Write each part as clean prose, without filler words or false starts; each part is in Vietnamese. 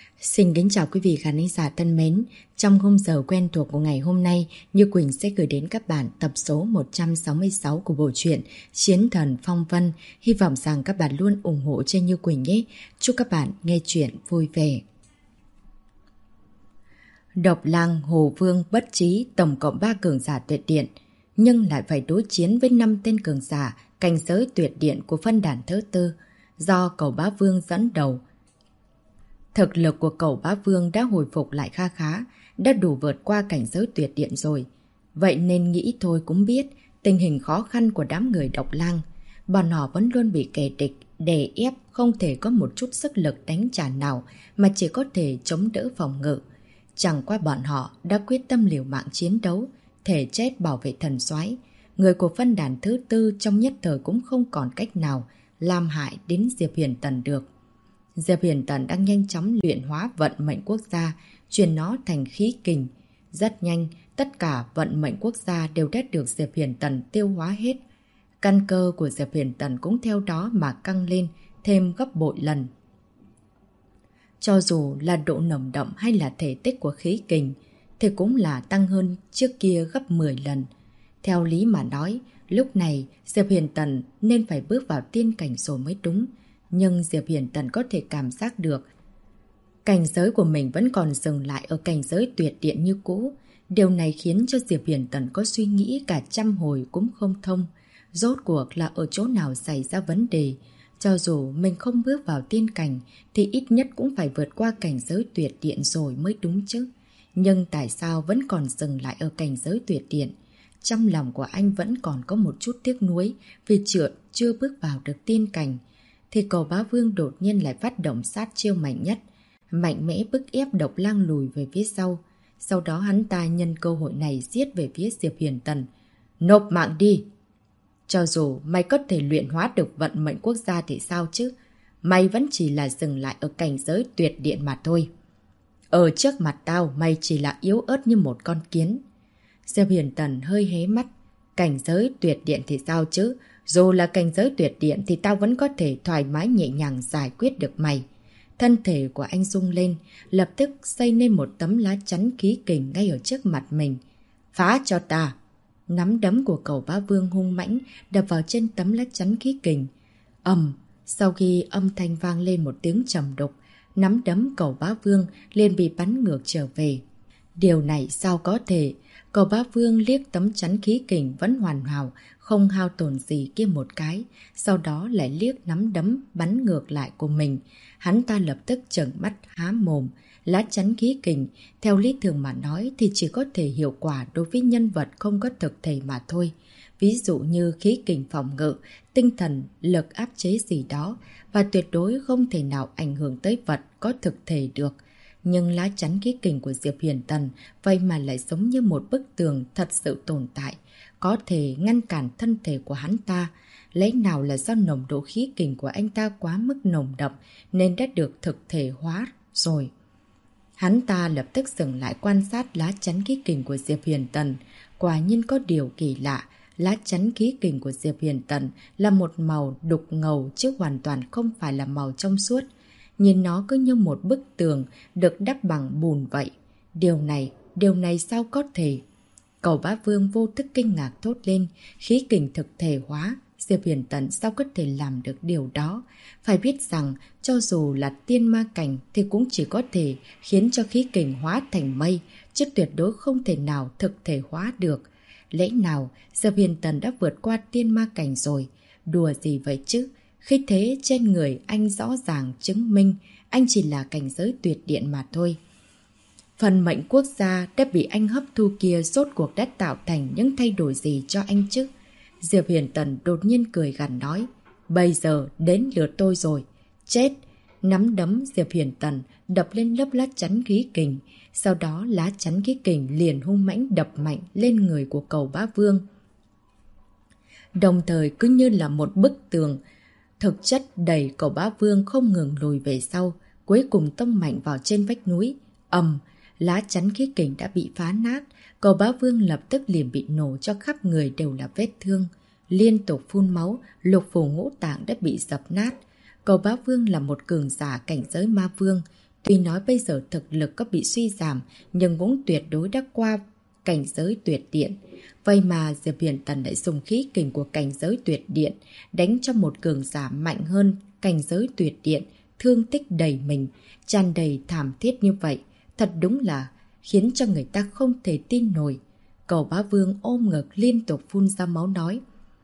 Xin kính chào quý vị khán giả thân mến. Trong khung giờ quen thuộc của ngày hôm nay, Như Quỳnh sẽ gửi đến các bạn tập số 166 của bộ truyện Chiến Thần Phong Vân. Hy vọng rằng các bạn luôn ủng hộ cho Như Quỳnh nhé. Chúc các bạn nghe chuyện vui vẻ. Độc Lang, Hồ Vương, Bất Trí tổng cộng 3 cường giả tuyệt điện, nhưng lại phải đối chiến với 5 tên cường giả cảnh giới tuyệt điện của phân đàn thứ tư, do Cẩu Bá Vương dẫn đầu. Thực lực của Cẩu Bá Vương đã hồi phục lại kha khá, đã đủ vượt qua cảnh giới tuyệt điện rồi. Vậy nên nghĩ thôi cũng biết tình hình khó khăn của đám người Độc Lang. Bọn họ vẫn luôn bị kẻ địch đè ép, không thể có một chút sức lực đánh trả nào mà chỉ có thể chống đỡ phòng ngự. Chẳng qua bọn họ đã quyết tâm liều mạng chiến đấu, thể chết bảo vệ thần soái. Người của phân đàn thứ tư trong nhất thời cũng không còn cách nào làm hại đến Diệp Huyền Tần được. Diệp Huyền Tần đang nhanh chóng luyện hóa vận mệnh quốc gia, chuyển nó thành khí kình. Rất nhanh, tất cả vận mệnh quốc gia đều đã được Diệp Huyền Tần tiêu hóa hết. Căn cơ của Diệp Huyền Tần cũng theo đó mà căng lên thêm gấp bội lần. Cho dù là độ nồng đậm hay là thể tích của khí kình, thì cũng là tăng hơn trước kia gấp 10 lần. Theo lý mà nói, lúc này Diệp Huyền Tần nên phải bước vào tiên cảnh rồi mới đúng. Nhưng Diệp Huyền Tần có thể cảm giác được cảnh giới của mình vẫn còn dừng lại ở cảnh giới tuyệt điện như cũ. Điều này khiến cho Diệp Huyền Tần có suy nghĩ cả trăm hồi cũng không thông. Rốt cuộc là ở chỗ nào xảy ra vấn đề. Cho dù mình không bước vào tiên cảnh thì ít nhất cũng phải vượt qua cảnh giới tuyệt điện rồi mới đúng chứ. Nhưng tại sao vẫn còn dừng lại ở cảnh giới tuyệt điện? Trong lòng của anh vẫn còn có một chút tiếc nuối vì chưa bước vào được tiên cảnh. Thì Cẩu Bá Vương đột nhiên lại phát động sát chiêu mạnh nhất, mạnh mẽ bức ép Độc Lang lùi về phía sau. Sau đó hắn ta nhân cơ hội này giết về phía Diệp Huyền Tần. Nộp mạng đi! Cho dù mày có thể luyện hóa được vận mệnh quốc gia thì sao chứ? Mày vẫn chỉ là dừng lại ở cảnh giới tuyệt điện mà thôi. Ở trước mặt tao, mày chỉ là yếu ớt như một con kiến. Diệp Huyền Tần hơi hé mắt. Cảnh giới tuyệt điện thì sao chứ? Dù là cảnh giới tuyệt điện thì tao vẫn có thể thoải mái nhẹ nhàng giải quyết được mày. Thân thể của anh rung lên, lập tức xây nên một tấm lá chắn khí kình ngay ở trước mặt mình. Phá cho ta! Nắm đấm của Cẩu Bá Vương hung mãnh đập vào trên tấm lá chắn khí kình. Sau khi âm thanh vang lên một tiếng trầm đục, nắm đấm Cẩu Bá Vương liền bị bắn ngược trở về. Điều này sao có thể? Cẩu Bá Vương liếc tấm chắn khí kình vẫn hoàn hảo, không hao tổn gì kia một cái, sau đó lại liếc nắm đấm bắn ngược lại của mình. Hắn ta lập tức trợn mắt há mồm. Lá chắn khí kình, theo lý thường mà nói thì chỉ có thể hiệu quả đối với nhân vật không có thực thể mà thôi. Ví dụ như khí kình phòng ngự, tinh thần, lực áp chế gì đó, và tuyệt đối không thể nào ảnh hưởng tới vật có thực thể được. Nhưng lá chắn khí kình của Diệp Huyền Tần vậy mà lại giống như một bức tường thật sự tồn tại, có thể ngăn cản thân thể của hắn ta. Lẽ nào là do nồng độ khí kình của anh ta quá mức nồng đậm nên đã được thực thể hóa rồi. Hắn ta lập tức dừng lại quan sát lá chắn khí kình của Diệp Huyền Tần. Quả nhiên có điều kỳ lạ, lá chắn khí kình của Diệp Huyền Tần là một màu đục ngầu chứ hoàn toàn không phải là màu trong suốt. Nhìn nó cứ như một bức tường được đắp bằng bùn vậy. Điều này sao có thể? Cẩu Bá Vương vô thức kinh ngạc thốt lên, khí kình thực thể hóa. Diệp Huyền Tần sao có thể làm được điều đó? Phải biết rằng, cho dù là tiên ma cảnh thì cũng chỉ có thể khiến cho khí kình hóa thành mây, chứ tuyệt đối không thể nào thực thể hóa được. Lẽ nào Diệp Huyền Tần đã vượt qua tiên ma cảnh rồi? Đùa gì vậy chứ? Khi thế trên người anh rõ ràng chứng minh anh chỉ là cảnh giới tuyệt điện mà thôi. Phần mệnh quốc gia đã bị anh hấp thu kia rốt cuộc đã tạo thành những thay đổi gì cho anh chứ? Diệp Huyền Tần đột nhiên cười gằn nói. Bây giờ đến lượt tôi rồi. Chết! Nắm đấm Diệp Huyền Tần đập lên lớp lá chắn khí kình. Sau đó lá chắn khí kình liền hung mãnh đập mạnh lên người của Cẩu Bá Vương. Đồng thời cứ như là một bức tường, thực chất đẩy Cẩu Bá Vương không ngừng lùi về sau, cuối cùng tông mạnh vào trên vách núi. Lá chắn khí kình đã bị phá nát, Cẩu Bá Vương lập tức liền bị nổ cho khắp người đều là vết thương. Liên tục phun máu, lục phủ ngũ tạng đã bị dập nát. Cẩu Bá Vương là một cường giả cảnh giới ma vương, Tuy nói bây giờ thực lực có bị suy giảm, nhưng cũng tuyệt đối đã qua cảnh giới tuyệt điện. Vậy mà Diệp Huyền Tần lại dùng khí kình của cảnh giới tuyệt điện, đánh cho một cường giả mạnh hơn cảnh giới tuyệt điện, thương tích đầy mình, tràn đầy thảm thiết như vậy. Thật đúng là khiến cho người ta không thể tin nổi. Cầu Bá Vương ôm ngực liên tục phun ra máu nói.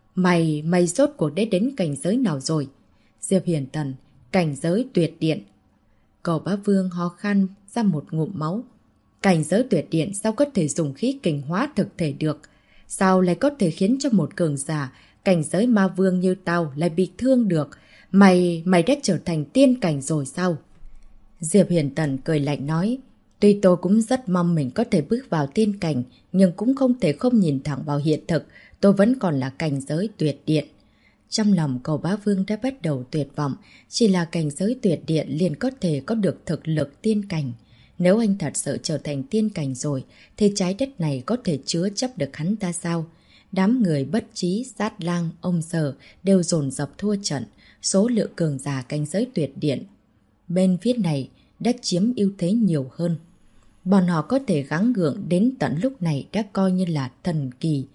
Mày rốt cuộc đã đến cảnh giới nào rồi? Diệp Huyền Tần, cảnh giới tuyệt điện. Cầu Bá Vương ho khan ra một ngụm máu. Cảnh giới tuyệt điện sao có thể dùng khí kình hóa thực thể được? Sao lại có thể khiến cho một cường giả cảnh giới ma vương như tao lại bị thương được? Mày đã trở thành tiên cảnh rồi sao? Diệp Huyền Tần cười lạnh nói. Tuy tôi cũng rất mong mình có thể bước vào tiên cảnh, nhưng cũng không thể không nhìn thẳng vào hiện thực. Tôi vẫn còn là cảnh giới tuyệt điện. Trong lòng Cầu Bá Vương đã bắt đầu tuyệt vọng. Chỉ là cảnh giới tuyệt điện liền có thể có được thực lực tiên cảnh. Nếu anh thật sự trở thành tiên cảnh rồi, thì trái đất này có thể chứa chấp được hắn ta sao? Đám người bất trí, sát lang, ông Sở đều dồn dập thua trận. Số lượng cường giả cảnh giới tuyệt điện bên phía này đã chiếm ưu thế nhiều hơn. Bọn họ có thể gắng gượng đến tận lúc này đã coi như là thần kỳ.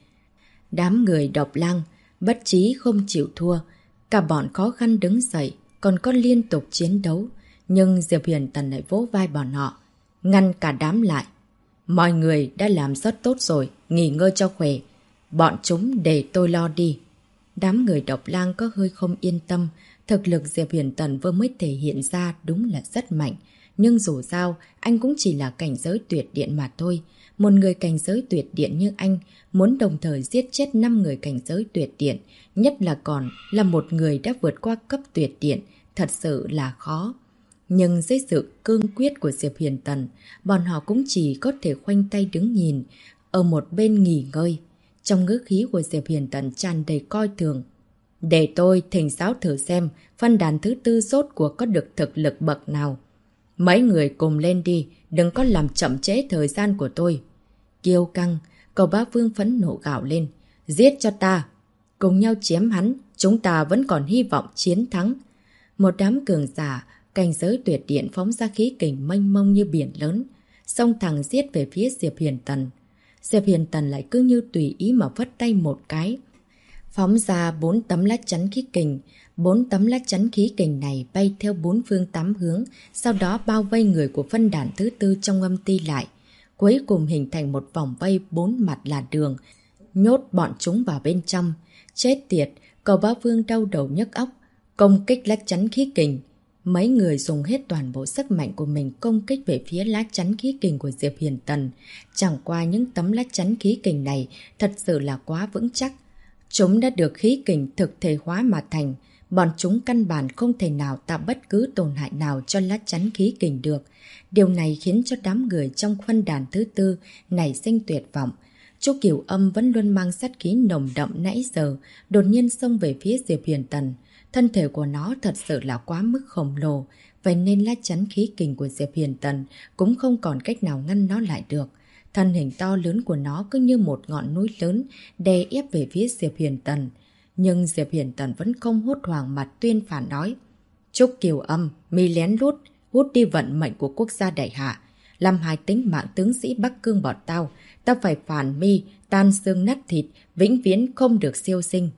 Đám người độc lang, bất trí không chịu thua. Cả bọn khó khăn đứng dậy, còn có liên tục chiến đấu. Nhưng Diệp Huyền Tần lại vỗ vai bọn họ, ngăn cả đám lại. Mọi người đã làm rất tốt rồi, nghỉ ngơi cho khỏe. Bọn chúng để tôi lo đi. Đám người độc lang có hơi không yên tâm. Thực lực Diệp Huyền Tần vừa mới thể hiện ra đúng là rất mạnh. Nhưng dù sao, anh cũng chỉ là cảnh giới tuyệt điện mà thôi. Một người cảnh giới tuyệt điện như anh muốn đồng thời giết chết 5 người cảnh giới tuyệt điện, nhất là còn là một người đã vượt qua cấp tuyệt điện, thật sự là khó. Nhưng dưới sự cương quyết của Diệp Huyền Tần, bọn họ cũng chỉ có thể khoanh tay đứng nhìn, ở một bên nghỉ ngơi. Trong ngữ khí của Diệp Huyền Tần tràn đầy coi thường. Để tôi thỉnh giáo thử xem phân đàn thứ tư rốt cuộc có được thực lực bậc nào. Mấy người cùng lên đi, đừng có làm chậm trễ thời gian của tôi. Kiêu căng, Cầu Bá Vương phẫn nộ gào lên. Giết cho ta! Cùng nhau chém hắn, chúng ta vẫn còn hy vọng chiến thắng. Một đám cường giả, cảnh giới tuyệt điện phóng ra khí kình mênh mông như biển lớn, xông thẳng giết về phía Diệp Huyền Tần. Diệp Huyền Tần lại cứ như tùy ý mà phất tay một cái, phóng ra 4 tấm lá chắn khí kình. 4 tấm lá chắn khí kình này bay theo 4 phương 8 hướng, sau đó bao vây người của phân đàn thứ tư trong âm ti lại. Cuối cùng hình thành một vòng vây 4 mặt là đường, nhốt bọn chúng vào bên trong. Chết tiệt, Cầu Bá Vương đau đầu nhức óc, công kích lá chắn khí kình. Mấy người dùng hết toàn bộ sức mạnh của mình công kích về phía lá chắn khí kình của Diệp Huyền Tần. Chẳng qua những tấm lá chắn khí kình này thật sự là quá vững chắc. Chúng đã được khí kình thực thể hóa mà thành. Bọn chúng căn bản không thể nào tạo bất cứ tổn hại nào cho lá chắn khí kình được. Điều này khiến cho đám người trong phân đàn thứ tư nảy sinh tuyệt vọng. Chu Kiều Âm vẫn luôn mang sát khí nồng đậm nãy giờ, đột nhiên xông về phía Diệp Huyền Tần. Thân thể của nó thật sự là quá mức khổng lồ, vậy nên lá chắn khí kình của Diệp Huyền Tần cũng không còn cách nào ngăn nó lại được. Thân hình to lớn của nó cứ như một ngọn núi lớn đè ép về phía Diệp Huyền Tần. Nhưng Diệp Huyền Tần vẫn không hốt hoảng mặt tuyên phản nói. Trúc Kiều Âm, mi lén lút, hút đi vận mệnh của quốc gia đại hạ. Làm hại tính mạng tướng sĩ Bắc Cương bọn tao. Tao phải phản mi, tan xương nát thịt, vĩnh viễn không được siêu sinh.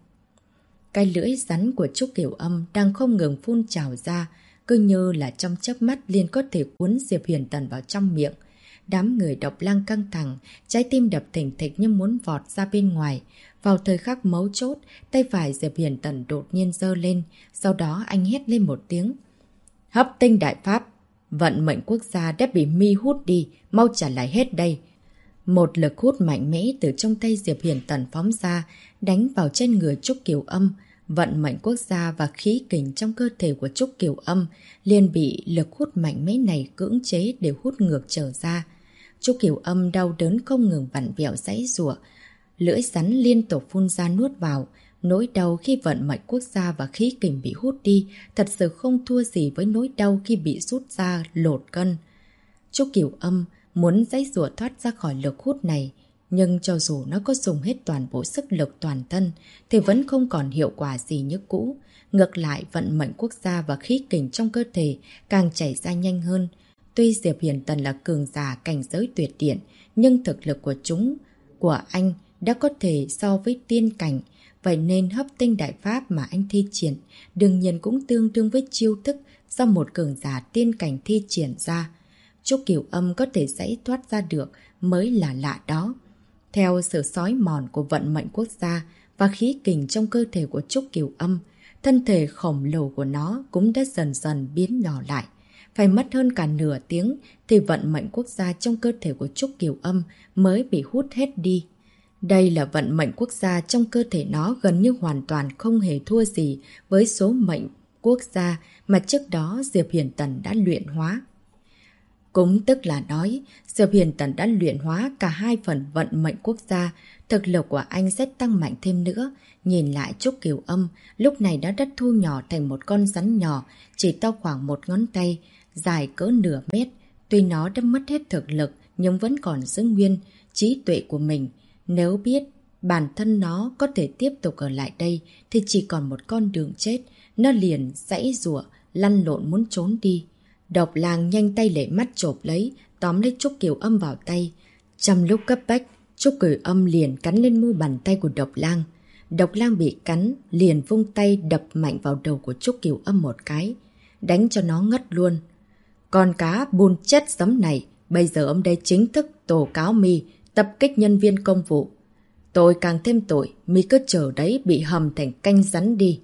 Cái lưỡi rắn của Trúc Kiều Âm đang không ngừng phun trào ra, cứ như là trong chớp mắt liền có thể cuốn Diệp Huyền Tần vào trong miệng. Đám người độc lang căng thẳng, trái tim đập thình thịch như muốn vọt ra bên ngoài. Vào thời khắc mấu chốt, tay phải Diệp Huyền Tần đột nhiên giơ lên, sau đó anh hét lên một tiếng. Hấp tinh đại pháp! Vận mệnh quốc gia đã bị mi hút đi, mau trả lại hết đây. Một lực hút mạnh mẽ từ trong tay Diệp Huyền Tần phóng ra, đánh vào trên người Trúc Kiều Âm. Vận mệnh quốc gia và khí kình trong cơ thể của Trúc Kiều Âm liền bị lực hút mạnh mẽ này cưỡng chế để hút ngược trở ra. Trúc Kiều Âm đau đớn không ngừng vặn vẹo giãy giụa, lưỡi rắn liên tục phun ra nuốt vào. Nỗi đau khi vận mệnh quốc gia và khí kình bị hút đi thật sự không thua gì với nỗi đau khi bị rút ra lột cân. Trúc Kiều Âm muốn giãy giụa thoát ra khỏi lực hút này, nhưng cho dù nó có dùng hết toàn bộ sức lực toàn thân thì vẫn không còn hiệu quả gì như cũ. Ngược lại, vận mệnh quốc gia và khí kình trong cơ thể càng chảy ra nhanh hơn. Tuy Diệp Hiền Tần là cường giả cảnh giới tuyệt điện, nhưng thực lực của anh đã có thể so với tiên cảnh, vậy nên hấp tinh đại pháp mà anh thi triển đương nhiên cũng tương đương với chiêu thức do một cường giả tiên cảnh thi triển ra. Trúc Cửu Âm có thể giải thoát ra được mới là lạ đó. Theo sự xói mòn của vận mệnh quốc gia và khí kình trong cơ thể của Trúc Cửu Âm, thân thể khổng lồ của nó cũng đã dần dần biến nhỏ lại. Phải mất hơn cả nửa tiếng thì vận mệnh quốc gia trong cơ thể của Trúc Cửu Âm mới bị hút hết đi. Đây là vận mệnh quốc gia trong cơ thể nó gần như hoàn toàn không hề thua gì với số mệnh quốc gia mà trước đó Diệp Hiền Tần đã luyện hóa. Cũng tức là nói, Diệp Hiền Tần đã luyện hóa cả hai phần vận mệnh quốc gia, thực lực của anh sẽ tăng mạnh thêm nữa. Nhìn lại Trúc Cửu Âm, lúc này đã thu nhỏ thành một con rắn nhỏ, chỉ to khoảng một ngón tay, dài cỡ nửa mét. Tuy nó đã mất hết thực lực, nhưng vẫn còn giữ nguyên trí tuệ của mình. Nếu biết bản thân nó có thể tiếp tục ở lại đây, thì chỉ còn một con đường chết. Nó liền giãy giụa, lăn lộn muốn trốn đi. Độc Lang nhanh tay lệ mắt chộp lấy, tóm lấy Trúc Cửu Âm vào tay. Trong lúc cấp bách, Trúc Cửu Âm liền cắn lên mu bàn tay của Độc Lang. Độc Lang bị cắn, liền vung tay đập mạnh vào đầu của Trúc Cửu Âm một cái, đánh cho nó ngất luôn. Con cá bùn chết giấm này, bây giờ ông đây chính thức tố cáo mi tập kích nhân viên công vụ. Tôi càng thêm tội, mi cứ chờ đấy bị hầm thành canh rắn đi.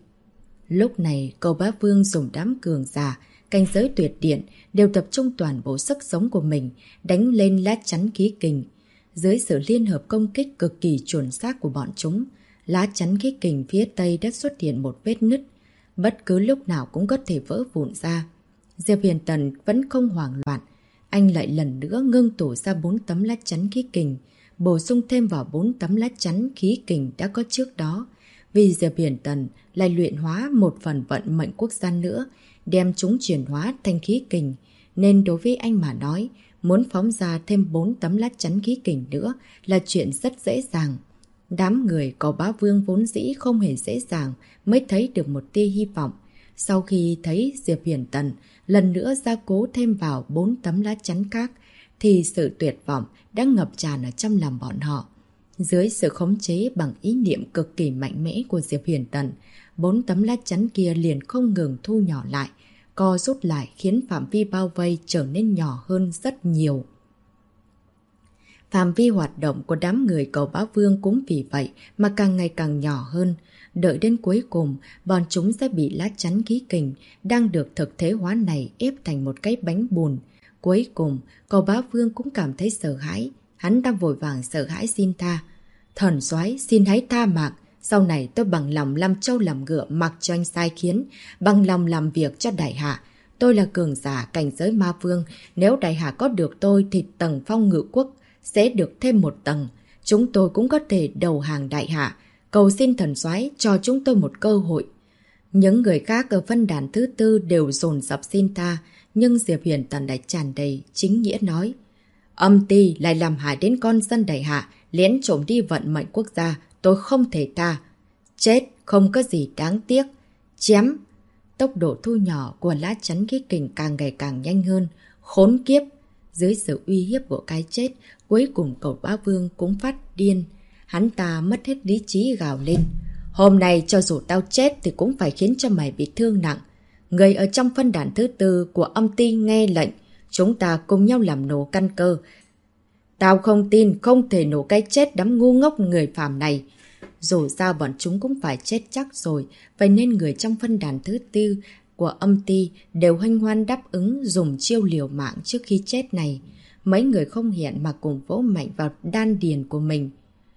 Lúc này, Cầu Bá Vương dùng đám cường giả, cảnh giới tuyệt điện đều tập trung toàn bộ sức sống của mình, đánh lên lá chắn khí kình. Dưới sự liên hợp công kích cực kỳ chuẩn xác của bọn chúng, lá chắn khí kình phía tây đã xuất hiện một vết nứt, bất cứ lúc nào cũng có thể vỡ vụn ra. Diệp Hiền Tần vẫn không hoảng loạn, anh lại lần nữa ngưng tụ ra 4 tấm lá chắn khí kình, bổ sung thêm vào 4 tấm lá chắn khí kình đã có trước đó. Vì Diệp Hiền Tần lại luyện hóa một phần vận mệnh quốc gia nữa, đem chúng chuyển hóa thành khí kình, nên đối với anh mà nói, muốn phóng ra thêm 4 tấm lá chắn khí kình nữa là chuyện rất dễ dàng. Đám người Cầu Bá Vương vốn dĩ không hề dễ dàng mới thấy được một tia hy vọng. Sau khi thấy Diệp Hiền Tần lần nữa gia cố thêm vào 4 tấm lá chắn khác, thì sự tuyệt vọng đã ngập tràn ở trong lòng bọn họ. Dưới sự khống chế bằng ý niệm cực kỳ mạnh mẽ của Diệp Hiền Tần, 4 tấm lá chắn kia liền không ngừng thu nhỏ lại, co rút lại khiến phạm vi bao vây trở nên nhỏ hơn rất nhiều. Phạm vi hoạt động của đám người Cầu Bá Vương cũng vì vậy mà càng ngày càng nhỏ hơn. Đợi đến cuối cùng, bọn chúng sẽ bị lá chắn khí kình đang được thực thế hóa này ép thành một cái bánh bùn. Cuối cùng, Cầu Bá Vương cũng cảm thấy sợ hãi. Hắn đang vội vàng sợ hãi xin tha. Thần soái xin hãy tha mạng. Sau này tôi bằng lòng làm trâu làm ngựa mặc cho anh sai khiến, bằng lòng làm việc cho đại hạ. Tôi là cường giả cảnh giới ma vương. Nếu đại hạ có được tôi thì tầng phong ngự quốc sẽ được thêm một tầng. Chúng tôi cũng có thể đầu hàng đại hạ. Cầu xin thần soái cho chúng tôi một cơ hội. Những người khác ở phân đàn thứ tư đều dồn dập xin tha, nhưng Diệp Hiền Tần lại tràn đầy chính nghĩa nói. Âm ty lại làm hại đến con dân đại hạ, lén trộm đi vận mệnh quốc gia, tôi không thể tha. Chết không có gì đáng tiếc. Chém. Tốc độ thu nhỏ của lá chắn khí kình càng ngày càng nhanh hơn. Khốn kiếp. Dưới sự uy hiếp của cái chết, cuối cùng Cầu Bá Vương cũng phát điên. Hắn ta mất hết lý trí gào lên. Hôm nay cho dù tao chết thì cũng phải khiến cho mày bị thương nặng. Người ở trong phân đàn thứ tư của âm ty nghe lệnh. Chúng ta cùng nhau làm nổ căn cơ. Tao không tin không thể nổ cái chết đám ngu ngốc người phàm này. Dù sao bọn chúng cũng phải chết chắc rồi. Vậy nên người trong phân đàn thứ tư của âm ty đều hân hoan đáp ứng dùng chiêu liều mạng trước khi chết này. Mấy người không hẹn mà cùng vỗ mạnh vào đan điền của mình.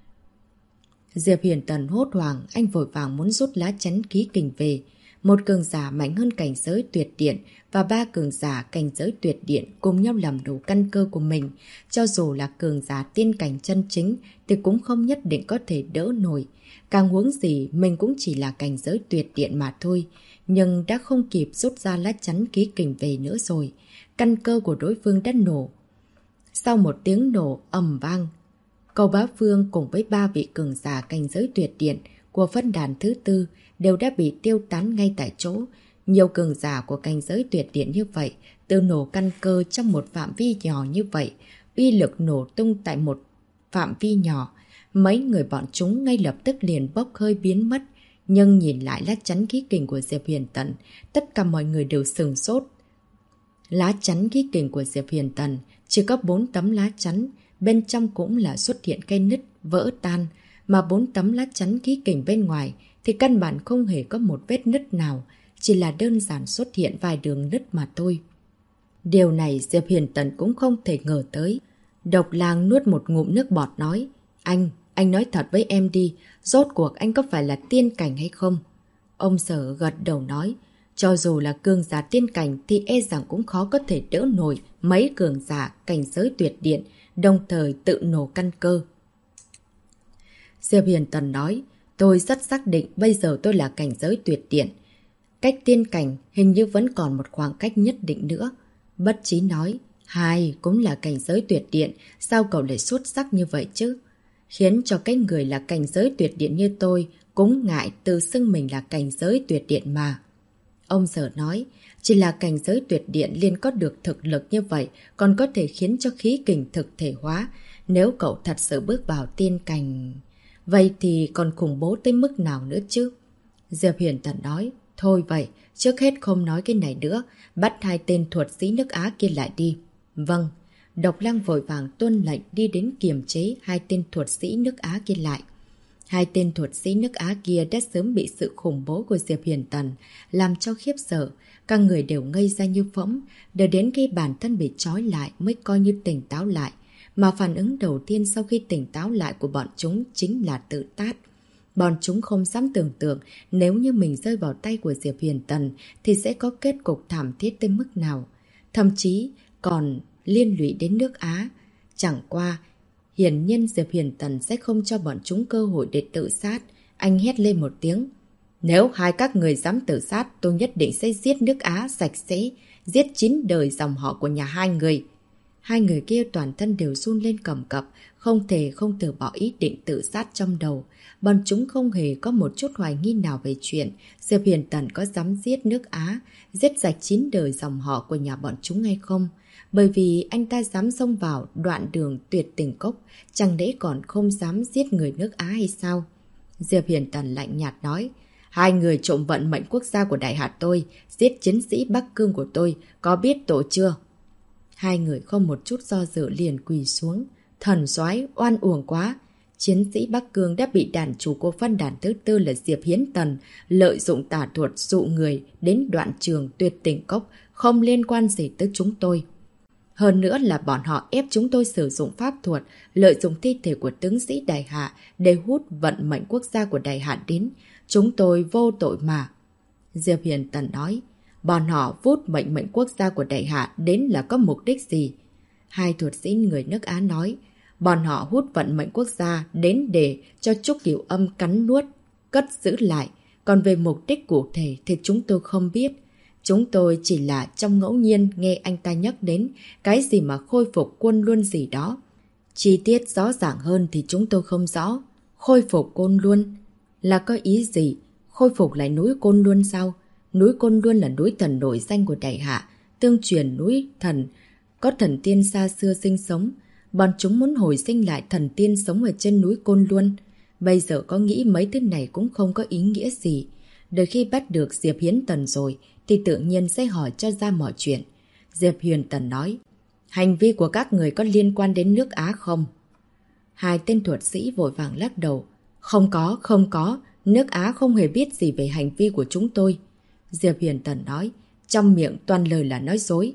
Diệp Hiền Tần hốt hoảng, anh vội vàng muốn rút lá chắn khí kình về. Một cường giả mạnh hơn cảnh giới tuyệt điện và 3 cường giả cảnh giới tuyệt điện cùng nhau làm đủ căn cơ của mình. Cho dù là cường giả tiên cảnh chân chính thì cũng không nhất định có thể đỡ nổi. Càng huống gì mình cũng chỉ là cảnh giới tuyệt điện mà thôi. Nhưng đã không kịp rút ra lá chắn khí kình về nữa rồi. Căn cơ của đối phương đã nổ. Sau một tiếng nổ ầm vang, Cầu Bá Vương cùng với 3 vị cường giả cảnh giới tuyệt điện của phân đàn thứ tư đều đã bị tiêu tán ngay tại chỗ. Nhiều cường giả của cảnh giới tuyệt điện như vậy Từ nổ căn cơ trong một phạm vi nhỏ như vậy, uy lực nổ tung tại một phạm vi nhỏ, mấy người bọn chúng ngay lập tức liền bốc hơi biến mất. Nhưng nhìn lại lá chắn khí kình của Diệp Huyền Tần, tất cả mọi người đều sửng sốt. Lá chắn khí kình của Diệp Huyền Tần chỉ có 4 tấm lá chắn, bên trong cũng là xuất hiện cây nứt, vỡ tan, mà 4 tấm lá chắn khí kình bên ngoài thì căn bản không hề có một vết nứt nào, chỉ là đơn giản xuất hiện vài đường nứt mà thôi. Điều này Diệp Huyền Tần cũng không thể ngờ tới. Độc Lang nuốt một ngụm nước bọt nói, anh nói thật với em đi, rốt cuộc anh có phải là tiên cảnh hay không? Ông Sở gật đầu nói, cho dù là cường giả tiên cảnh thì e rằng cũng khó có thể đỡ nổi mấy cường giả cảnh giới tuyệt điện, đồng thời tự nổ căn cơ. Diệp Huyền Tần nói, tôi rất xác định bây giờ tôi là cảnh giới tuyệt điện. Cách tiên cảnh hình như vẫn còn một khoảng cách nhất định nữa. Bất Chí nói, hai cũng là cảnh giới tuyệt điện, sao cậu lại xuất sắc như vậy chứ? Khiến cho cái người là cảnh giới tuyệt điện như tôi cũng ngại tự xưng mình là cảnh giới tuyệt điện mà. Ông Sở nói, chỉ là cảnh giới tuyệt điện liền có được thực lực như vậy, còn có thể khiến cho khí kình thực thể hóa. Nếu cậu thật sự bước vào tiên cảnh, vậy thì còn khủng bố tới mức nào nữa chứ? Diệp Huyền Tần nói, thôi vậy, trước hết không nói cái này nữa, bắt hai tên thuật sĩ nước Á kia lại đi. Vâng. Độc Lang vội vàng tuân lệnh đi đến kiềm chế hai tên thuật sĩ nước Á kia lại. Hai tên thuật sĩ nước Á kia đã sớm bị sự khủng bố của Diệp Huyền Tần làm cho khiếp sợ. Các người đều ngây ra như phỗng, đợi đến khi bản thân bị trói lại mới coi như tỉnh táo lại. Mà phản ứng đầu tiên sau khi tỉnh táo lại của bọn chúng chính là tự tát. Bọn chúng không dám tưởng tượng nếu như mình rơi vào tay của Diệp Huyền Tần thì sẽ có kết cục thảm thiết tới mức nào. Thậm chí còn liên lụy đến nước Á. Chẳng qua, hiển nhiên Diệp Huyền Tần sẽ không cho bọn chúng cơ hội để tự sát. Anh hét lên một tiếng. Nếu hai các người dám tự sát, tôi nhất định sẽ giết nước Á sạch sẽ, giết 9 đời dòng họ của nhà hai người. Hai người kia toàn thân đều run lên cầm cập, không thể không từ bỏ ý định tự sát trong đầu. Bọn chúng không hề có một chút hoài nghi nào về chuyện Diệp Huyền Tần có dám giết nước Á, giết sạch 9 đời dòng họ của nhà bọn chúng hay không. Bởi vì anh ta dám xông vào đoạn đường tuyệt tình cốc, chẳng lẽ còn không dám giết người nước Á hay sao? Diệp Huyền Tần lạnh nhạt nói, hai người trộm vận mệnh quốc gia của Đại Hạt tôi, giết chiến sĩ Bắc Cương của tôi, có biết tội chưa? Hai người không một chút do dự liền quỳ xuống. Thần soái oan uổng quá. Chiến sĩ Bắc Cương đã bị đàn chủ của phân đàn thứ tư là Diệp Hiến Tần lợi dụng tà thuật dụ người đến đoạn trường tuyệt tình cốc, không liên quan gì tới chúng tôi. Hơn nữa là bọn họ ép chúng tôi sử dụng pháp thuật, lợi dụng thi thể của tướng sĩ Đại Hạ để hút vận mệnh quốc gia của Đại Hạ đến. Chúng tôi vô tội mà. Diệp Hiền Tần nói, bọn họ hút mệnh quốc gia của Đại Hạ đến là có mục đích gì? Hai thuật sĩ người nước Á nói, bọn họ hút vận mệnh quốc gia đến để cho Trúc Cửu Âm cắn nuốt, cất giữ lại. Còn về mục đích cụ thể thì chúng tôi không biết. Chúng tôi chỉ là trong ngẫu nhiên nghe anh ta nhắc đến cái gì mà khôi phục quân luân gì đó. Chi tiết rõ ràng hơn thì chúng tôi không rõ. Khôi phục Côn Luân là có ý gì? Khôi phục lại núi Côn Luân sao? Núi Côn Luân là núi thần nổi danh của Đại Hạ, tương truyền núi thần, có thần tiên xa xưa sinh sống. Bọn chúng muốn hồi sinh lại thần tiên sống ở trên núi Côn Luân. Bây giờ có nghĩ mấy thứ này cũng không có ý nghĩa gì. Đợi khi bắt được Diệp Hiến Tần rồi thì tự nhiên sẽ hỏi cho ra mọi chuyện. Diệp Hiến Tần nói, hành vi của các người có liên quan đến nước Á không? Hai tên thuật sĩ vội vàng lắc đầu. Không có, nước Á không hề biết gì về hành vi của chúng tôi. Diệp Hiền Tần nói, trong miệng toàn lời là nói dối.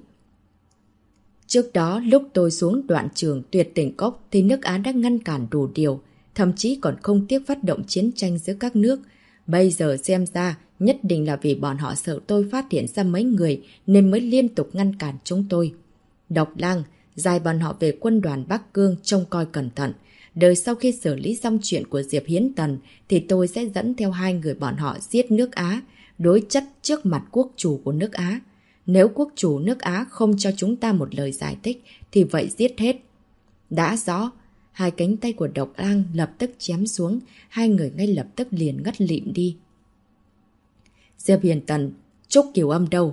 Trước đó lúc tôi xuống đoạn trường tuyệt tình cốc thì nước Á đã ngăn cản đủ điều, thậm chí còn không tiếc phát động chiến tranh giữa các nước. Bây giờ xem ra nhất định là vì bọn họ sợ tôi phát hiện ra mấy người nên mới liên tục ngăn cản chúng tôi. Độc Lang, giải bọn họ về quân đoàn Bắc Cương trông coi cẩn thận. Đợi sau khi xử lý xong chuyện của Diệp Hiến Tần thì tôi sẽ dẫn theo hai người bọn họ giết nước Á, đối chất trước mặt quốc chủ của nước Á. Nếu quốc chủ nước Á không cho chúng ta một lời giải thích thì vậy giết hết. Đã rõ. Hai cánh tay của Độc Lang lập tức chém xuống, hai người ngay lập tức liền ngất lịm đi. Diệp Hiền Tần, Trúc Kiều Âm đâu?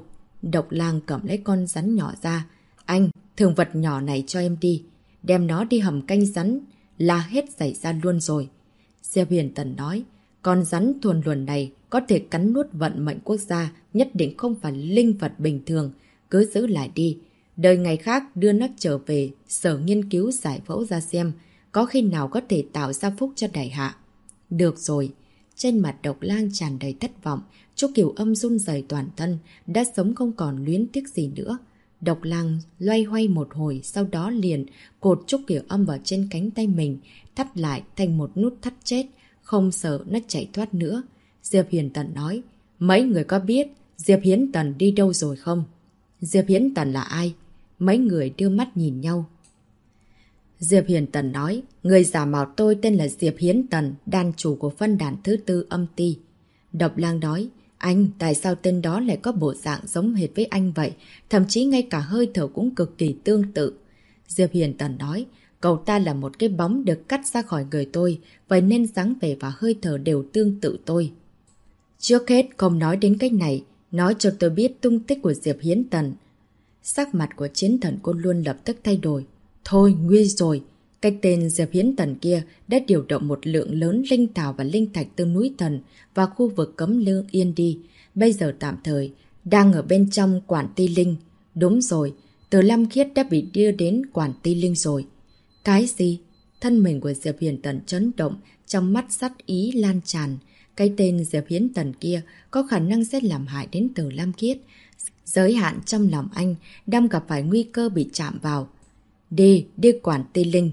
Độc Lang cầm lấy con rắn nhỏ ra. Anh, thường vật nhỏ này cho em đi. Đem nó đi hầm canh rắn là hết xảy ra luôn rồi. Diệp Huyền Tần nói, con rắn thuần luồn này có thể cắn nuốt vận mệnh quốc gia, nhất định không phải linh vật bình thường. Cứ giữ lại đi. Đời ngày khác đưa nó trở về sở nghiên cứu giải phẫu ra xem có khi nào có thể tạo ra phúc cho đại hạ. Được rồi. Trên mặt Độc Lang tràn đầy thất vọng. Trúc Kiều Âm run rẩy toàn thân, đã sống không còn luyến tiếc gì nữa. Độc Lang loay hoay một hồi, sau đó liền cột Trúc Kiều Âm vào trên cánh tay mình, thắt lại thành một nút thắt chết, không sợ nó chạy thoát nữa. Diệp Hiền Tần nói, mấy người có biết Diệp Hiến Tần đi đâu rồi không? Diệp Hiến Tần là ai? Mấy người đưa mắt nhìn nhau. Diệp Hiền Tần nói, người giả mạo tôi tên là Diệp Hiến Tần, đàn chủ của phân đàn thứ tư âm ti. Độc Lang nói, anh, tại sao tên đó lại có bộ dạng giống hệt với anh vậy? Thậm chí ngay cả hơi thở cũng cực kỳ tương tự. Diệp Hiền Tần nói, cậu ta là một cái bóng được cắt ra khỏi người tôi, vậy nên dáng vẻ và hơi thở đều tương tự tôi. Trước hết, không nói đến cái này, nói cho tôi biết tung tích của Diệp Hiến Tần. Sắc mặt của Chiến Thần Côn Luân lập tức thay đổi. Thôi, nguy rồi. Cái tên Diệp Hiến Tần kia đã điều động một lượng lớn linh thảo và linh thạch từ núi Thần và khu vực cấm lương yên đi. Bây giờ tạm thời, đang ở bên trong Quản Ti Linh. Đúng rồi, Từ Lam Khiết đã bị đưa đến Quản Ti Linh rồi. Cái gì? Thân mình của Diệp Hiến Tần chấn động, trong mắt sát ý lan tràn. Cái tên Diệp Hiến Tần kia có khả năng sẽ làm hại đến Từ Lam Khiết. Giới hạn trong lòng anh đang gặp phải nguy cơ bị chạm vào. Đi Quản Ti Linh.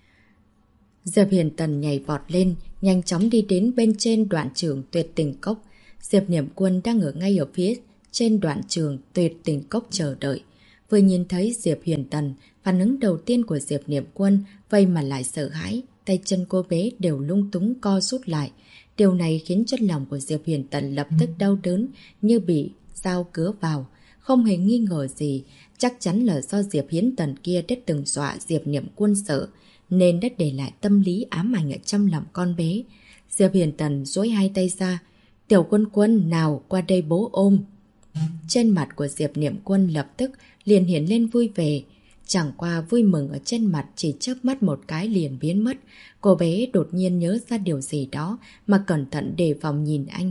Diệp Hiền Tần nhảy vọt lên, nhanh chóng đi đến bên trên đoạn trường Tuyệt Tình Cốc. Diệp Niệm Quân đang ở ngay ở phía trên đoạn trường Tuyệt Tình Cốc chờ đợi. Vừa nhìn thấy Diệp Hiền Tần, phản ứng đầu tiên của Diệp Niệm Quân vậy mà lại sợ hãi, tay chân cô bé đều lung túng co rút lại. Điều này khiến cho lòng của Diệp Hiền Tần lập tức đau đớn như bị dao cứa vào. Không hề nghi ngờ gì, chắc chắn là do Diệp Hiến Tần kia đã từng dọa Diệp Niệm Quân sợ, nên đã để lại tâm lý ám ảnh ở trong lòng con bé. Diệp Hiền Tần duỗi hai tay ra, Tiểu Quân Quân nào qua đây bố ôm. Trên mặt của Diệp Niệm Quân lập tức liền hiện lên vui vẻ. Chẳng qua vui mừng ở trên mặt chỉ chớp mắt một cái liền biến mất. Cô bé đột nhiên nhớ ra điều gì đó mà cẩn thận đề phòng nhìn anh.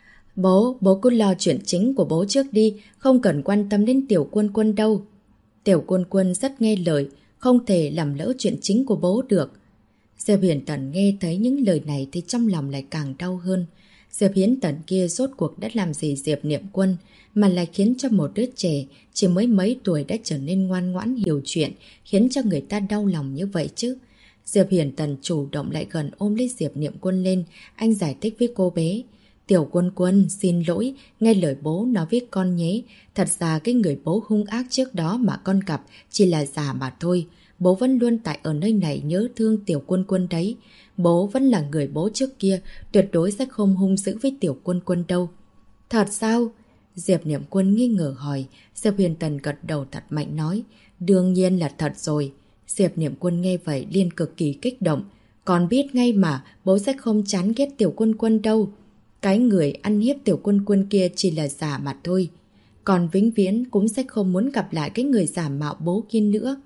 Bố cứ lo chuyện chính của bố trước đi, không cần quan tâm đến Tiểu Quân Quân đâu. Tiểu Quân Quân rất nghe lời, không thể làm lỡ chuyện chính của bố được. Diệp Hiến Tần nghe thấy những lời này thì trong lòng lại càng đau hơn. Diệp Hiến Tần kia rốt cuộc đã làm gì Diệp Niệm Quân mà lại khiến cho một đứa trẻ chỉ mới mấy tuổi đã trở nên ngoan ngoãn hiểu chuyện, khiến cho người ta đau lòng như vậy chứ. Diệp Hiến Tần chủ động lại gần ôm lấy Diệp Niệm Quân lên, anh giải thích với cô bé. Tiểu Quân Quân, xin lỗi, nghe lời bố nói với con nhé. Thật ra cái người bố hung ác trước đó mà con gặp chỉ là giả mà thôi. Bố vẫn luôn tại ở nơi này nhớ thương Tiểu Quân Quân đấy. Bố vẫn là người bố trước kia, tuyệt đối sẽ không hung dữ với Tiểu Quân Quân đâu. Thật sao? Diệp Niệm Quân nghi ngờ hỏi. Diệp Hiền Tần gật đầu thật mạnh nói. Đương nhiên là thật rồi. Diệp Niệm Quân nghe vậy liền cực kỳ kích động. Con biết ngay mà, bố sẽ không chán ghét Tiểu Quân Quân đâu. Cái người ăn hiếp Tiểu Quân Quân kia chỉ là giả mà thôi. Còn vĩnh viễn cũng sẽ không muốn gặp lại cái người giả mạo bố kia nữa.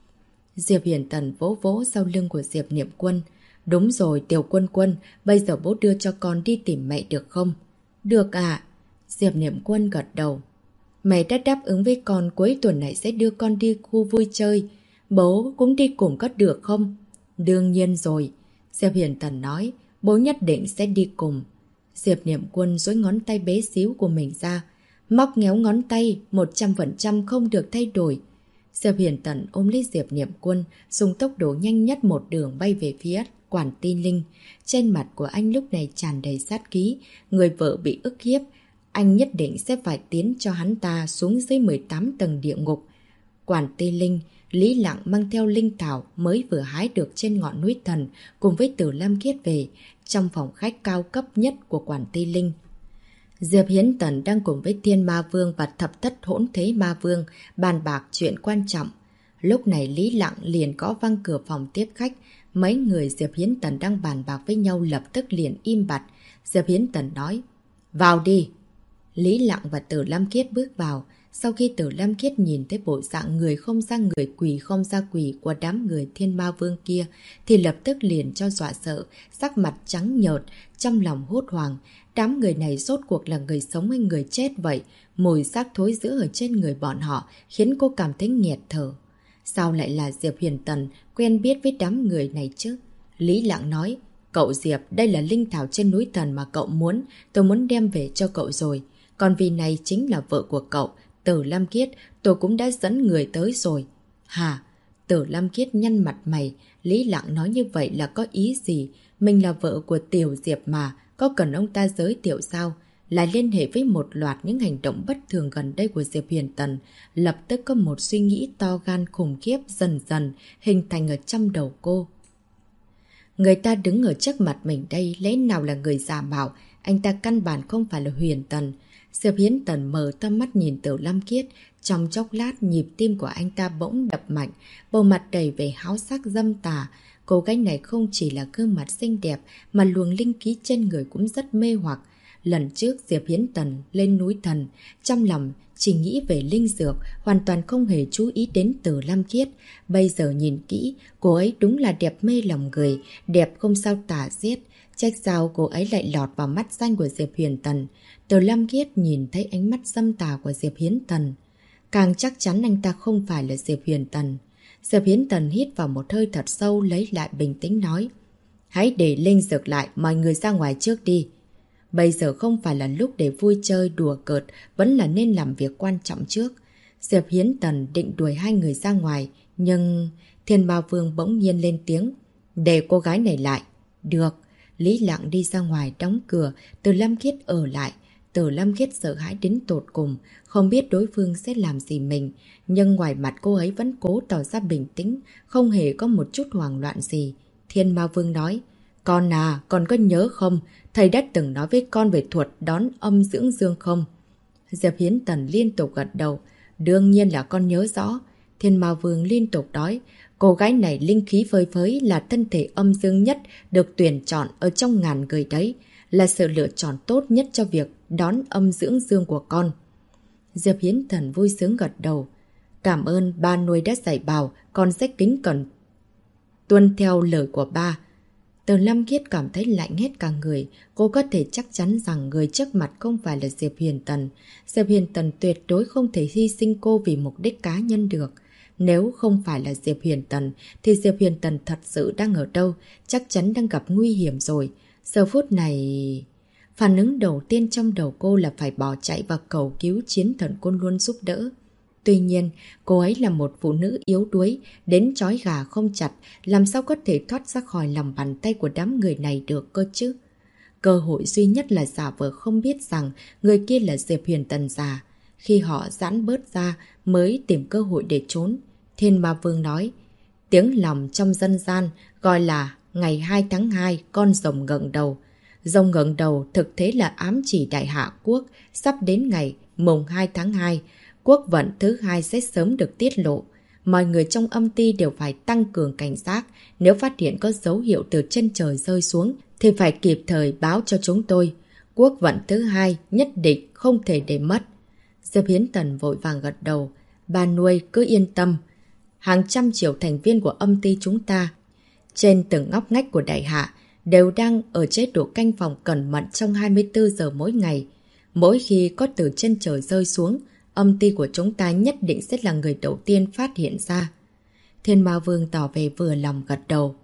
Diệp Hiền Tần vỗ vỗ sau lưng của Diệp Niệm Quân. Đúng rồi Tiểu Quân Quân, bây giờ bố đưa cho con đi tìm mẹ được không? Được ạ. Diệp Niệm Quân gật đầu. Mẹ đã đáp ứng với con cuối tuần này sẽ đưa con đi khu vui chơi. Bố cũng đi cùng có được không? Đương nhiên rồi. Diệp Hiền Tần nói, bố nhất định sẽ đi cùng. Diệp Niệm Quân duỗi ngón tay bé xíu của mình ra. Móc ngéo ngón tay, 100% không được thay đổi. Diệp Hiền Tần ôm lấy Diệp Niệm Quân, dùng tốc độ nhanh nhất một đường bay về phía Quản Ti Linh. Trên mặt của anh lúc này tràn đầy sát khí, người vợ bị ức hiếp. Anh nhất định sẽ phải tiến cho hắn ta xuống dưới 18 tầng địa ngục. Quản Ti Linh, Lý Lặng mang theo linh thảo mới vừa hái được trên ngọn núi Thần cùng với Từ Lam Khiết về, trong phòng khách cao cấp nhất của Quản Ti Linh. Diệp Hiến Tần đang cùng với Thiên Ma Vương và Thập Thất Hỗn Thế Ma Vương bàn bạc chuyện quan trọng. Lúc này Lý Lặng liền có văng cửa phòng tiếp khách. Mấy người Diệp Hiến Tần đang bàn bạc với nhau lập tức liền im bặt. Diệp Hiến Tần nói, vào đi. Lý Lặng và Từ Lam Khiết bước vào. Sau khi Tử Lam Kiết nhìn thấy bộ dạng người không ra người quỷ không ra quỷ của đám người Thiên Ma Vương kia thì lập tức liền cho dọa sợ, sắc mặt trắng nhợt, trong lòng hốt hoảng. Đám người này rốt cuộc là người sống hay người chết vậy? Mùi xác thối rữa ở trên người bọn họ khiến cô cảm thấy nghẹt thở. Sao lại là Diệp Huyền Tần quen biết với đám người này chứ? Lý Lạng nói, cậu Diệp, đây là linh thảo trên núi thần mà cậu muốn, tôi muốn đem về cho cậu rồi. Còn vì này chính là vợ của cậu, Tử Lam Kiết, tôi cũng đã dẫn người tới rồi. Hả? Tử Lam Kiết nhăn mặt mày, Lý Lạng nói như vậy là có ý gì? Mình là vợ của Tiểu Diệp mà, có cần ông ta giới thiệu sao? Lại liên hệ với một loạt những hành động bất thường gần đây của Diệp Huyền Tần, lập tức có một suy nghĩ to gan khủng khiếp dần dần hình thành ở trong đầu cô. Người ta đứng ở trước mặt mình đây, lẽ nào là người giả mạo, anh ta căn bản không phải là Huyền Tần. Diệp Hiến Tần mở to mắt nhìn Tử Lam Kiết, trong chốc lát nhịp tim của anh ta bỗng đập mạnh, bộ mặt đầy vẻ háo sắc dâm tà. Cô gái này không chỉ là gương mặt xinh đẹp mà luồng linh khí trên người cũng rất mê hoặc. Lần trước Diệp Hiến Tần lên núi thần, trong lòng chỉ nghĩ về linh dược, hoàn toàn không hề chú ý đến Tử Lam Kiết. Bây giờ nhìn kỹ, cô ấy đúng là đẹp mê lòng người, đẹp không sao tả xiết. Trách sao cô ấy lại lọt vào mắt xanh của Diệp Huyền Tần. Tử Lam Kiết nhìn thấy ánh mắt dâm tà của Diệp Hiến Tần, càng chắc chắn anh ta không phải là Diệp Huyền Tần. Diệp Hiến Tần hít vào một hơi thật sâu, lấy lại bình tĩnh nói, hãy để linh dược lại, mọi người ra ngoài trước đi. Bây giờ không phải là lúc để vui chơi đùa cợt, vẫn là nên làm việc quan trọng trước. Diệp Hiến Tần định đuổi hai người ra ngoài, nhưng Thiên Ma Vương bỗng nhiên lên tiếng, để cô gái này lại. Được. Lý Lạng đi ra ngoài đóng cửa, Tử Lam Kiết ở lại. Tử Lam Kiết sợ hãi đến tột cùng, không biết đối phương sẽ làm gì mình, nhưng ngoài mặt cô ấy vẫn cố tỏ ra bình tĩnh, không hề có một chút hoảng loạn gì. Thiên Ma Vương nói, con à, con có nhớ không? Thầy đã từng nói với con về thuật đón âm dưỡng dương không? Diệp Hiến Tần liên tục gật đầu. Đương nhiên là con nhớ rõ. Thiên Ma Vương liên tục nói, cô gái này linh khí phơi phới, là thân thể âm dương nhất được tuyển chọn ở trong ngàn người đấy, là sự lựa chọn tốt nhất cho việc đón âm dưỡng dương của con. Diệp Hiến Tần vui sướng gật đầu. Cảm ơn ba nuôi đã dạy bảo, con sẽ kính cẩn tuân theo lời của ba. Tử Lam Kiết cảm thấy lạnh hết cả người, cô có thể chắc chắn rằng người trước mặt không phải là Diệp Huyền Tần. Diệp Huyền Tần tuyệt đối không thể hy sinh cô vì mục đích cá nhân được. Nếu không phải là Diệp Huyền Tần, thì Diệp Huyền Tần thật sự đang ở đâu, chắc chắn đang gặp nguy hiểm rồi. Giờ phút này... Phản ứng đầu tiên trong đầu cô là phải bỏ chạy và cầu cứu chiến thần Côn Luân giúp đỡ. Tuy nhiên, cô ấy là một phụ nữ yếu đuối, đến trói gà không chặt, làm sao có thể thoát ra khỏi lòng bàn tay của đám người này được cơ chứ? Cơ hội duy nhất là giả vờ không biết rằng người kia là Diệp Huyền Tần già. Khi họ giãn bớt ra mới tìm cơ hội để trốn. Thiên Ma Vương nói, tiếng lòng trong dân gian gọi là ngày 2 tháng 2 con rồng ngẩng đầu. Rồng ngẩng đầu thực tế là ám chỉ Đại Hạ Quốc sắp đến ngày mùng 2 tháng 2. Quốc vận thứ hai sẽ sớm được tiết lộ. Mọi người trong âm ty đều phải tăng cường cảnh giác. Nếu phát hiện có dấu hiệu từ trên trời rơi xuống thì phải kịp thời báo cho chúng tôi. Quốc vận thứ hai nhất định không thể để mất. Diệp Hiến Tần vội vàng gật đầu. Bà nuôi cứ yên tâm. Hàng trăm triệu thành viên của âm ty chúng ta trên từng ngóc ngách của Đại Hạ đều đang ở chế độ canh phòng cẩn mật trong 24 giờ mỗi ngày. Mỗi khi có từ trên trời rơi xuống, âm ty của chúng ta nhất định sẽ là người đầu tiên phát hiện ra. Thiên Ma Vương tỏ về vừa lòng gật đầu.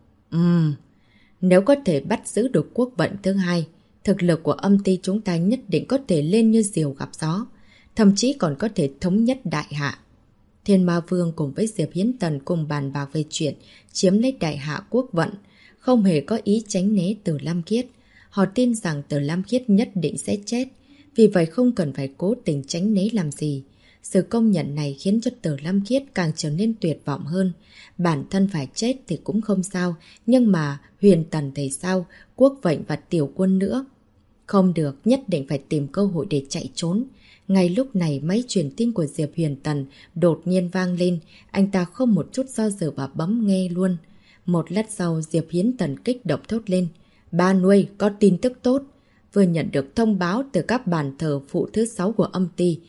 Nếu có thể bắt giữ được quốc vận thứ hai, thực lực của âm ty chúng ta nhất định có thể lên như diều gặp gió, thậm chí còn có thể thống nhất Đại Hạ. Thiên Ma Vương cùng với Diệp Hiến Tần cùng bàn bạc về chuyện chiếm lấy Đại Hạ quốc vận, không hề có ý tránh né Tử Lam Kiết. Họ tin rằng Tử Lam Kiết nhất định sẽ chết, vì vậy không cần phải cố tình tránh né làm gì. Sự công nhận này khiến cho Tử Lam Kiết càng trở nên tuyệt vọng hơn. Bản thân phải chết thì cũng không sao, nhưng mà Huyền Tần thì sao, Quốc Vận và Tiểu Quân nữa. Không được, nhất định phải tìm cơ hội để chạy trốn. Ngay lúc này máy truyền tin của Diệp Huyền Tần đột nhiên vang lên, anh ta không một chút do dự và bấm nghe luôn. Một lát sau Diệp Hiến Tần kích động thốt lên. Ba nuôi, có tin tức tốt. Vừa nhận được thông báo từ các bàn thờ phụ thứ 6 của âm ty.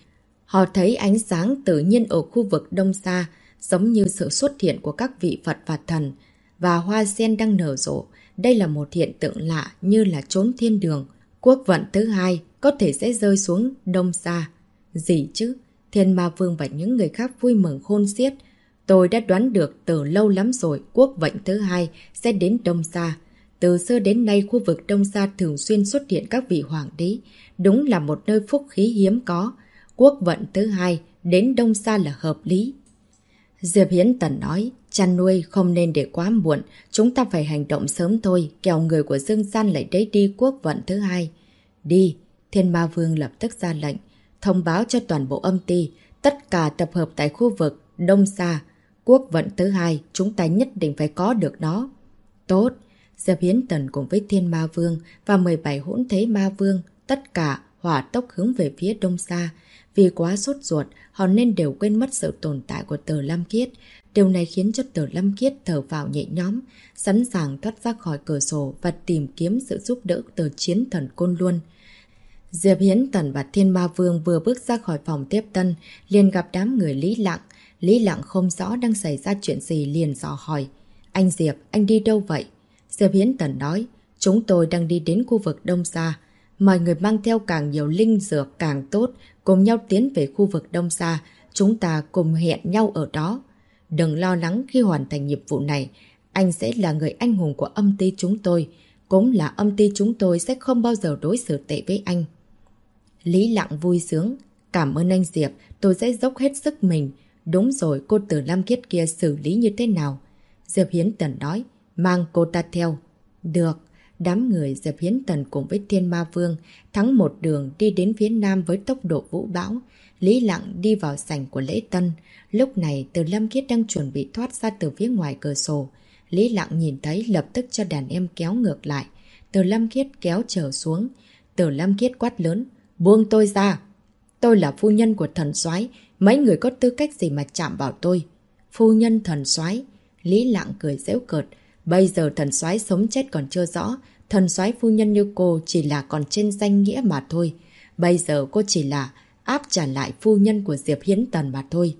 Họ thấy ánh sáng tự nhiên ở khu vực đông xa, giống như sự xuất hiện của các vị Phật và thần, và hoa sen đang nở rộ. Đây là một hiện tượng lạ như là chốn thiên đường. Quốc vận thứ hai có thể sẽ rơi xuống đông xa. Gì chứ? Thiên Ma Vương và những người khác vui mừng khôn xiết. Tôi đã đoán được từ lâu lắm rồi quốc vận thứ hai sẽ đến đông xa. Từ xưa đến nay khu vực đông xa thường xuyên xuất hiện các vị hoàng đế. Đúng là một nơi phúc khí hiếm có. Quốc vận thứ hai đến đông xa là hợp lý. Diệp Hiến Tần nói, chăn nuôi không nên để quá muộn, chúng ta phải hành động sớm thôi, kẻo người của Dương Gian lại đấy đi quốc vận thứ hai. Đi, Thiên Ma Vương lập tức ra lệnh, thông báo cho toàn bộ âm ty, tất cả tập hợp tại khu vực đông xa. Quốc vận thứ hai, chúng ta nhất định phải có được nó. Tốt, Diệp Hiến Tần cùng với Thiên Ma Vương và 17 hỗn thế Ma Vương, tất cả hỏa tốc hướng về phía đông xa. Vì quá sốt ruột, họ nên đều quên mất sự tồn tại của Từ Lam Kiết. Điều này khiến cho Từ Lam Kiết thở vào nhẹ nhõm, sẵn sàng thoát ra khỏi cửa sổ và tìm kiếm sự giúp đỡ từ chiến thần Côn Luân. Diệp Hiến Tần và Thiên Ma Vương vừa bước ra khỏi phòng tiếp tân, liền gặp đám người Lý Lặng. Lý Lặng không rõ đang xảy ra chuyện gì liền dò hỏi. Anh Diệp, anh đi đâu vậy? Diệp Hiến Tần nói, chúng tôi đang đi đến khu vực đông xa. Mọi người mang theo càng nhiều linh dược càng tốt, cùng nhau tiến về khu vực đông xa. Chúng ta cùng hẹn nhau ở đó. Đừng lo lắng khi hoàn thành nhiệm vụ này. Anh sẽ là người anh hùng của âm ty chúng tôi. Cũng là âm ty chúng tôi sẽ không bao giờ đối xử tệ với anh. Lý Lặng vui sướng. Cảm ơn anh Diệp, tôi sẽ dốc hết sức mình. Đúng rồi, cô Từ Lam Kiết kia xử lý như thế nào? Diệp Hiến Tần nói, mang cô ta theo. Được. Đám người Diệp Hiến Tần cùng với Thiên Ma Vương thắng một đường đi đến phía nam với tốc độ vũ bão. Lý Lặng đi vào sảnh của lễ tân. Lúc này Từ Lam Kiết đang chuẩn bị thoát ra từ phía ngoài cửa sổ. Lý Lặng nhìn thấy lập tức cho đàn em kéo ngược lại. Từ Lam Kiết kéo trở xuống. Từ Lam Kiết quát lớn, buông tôi ra. Tôi là phu nhân của thần soái, mấy người có tư cách gì mà chạm vào tôi? Phu nhân thần soái? Lý Lặng cười giễu cợt. Bây giờ thần soái sống chết còn chưa rõ, thần soái phu nhân như cô chỉ là còn trên danh nghĩa mà thôi. Bây giờ cô chỉ là áp trả lại phu nhân của Diệp Hiến Tần mà thôi.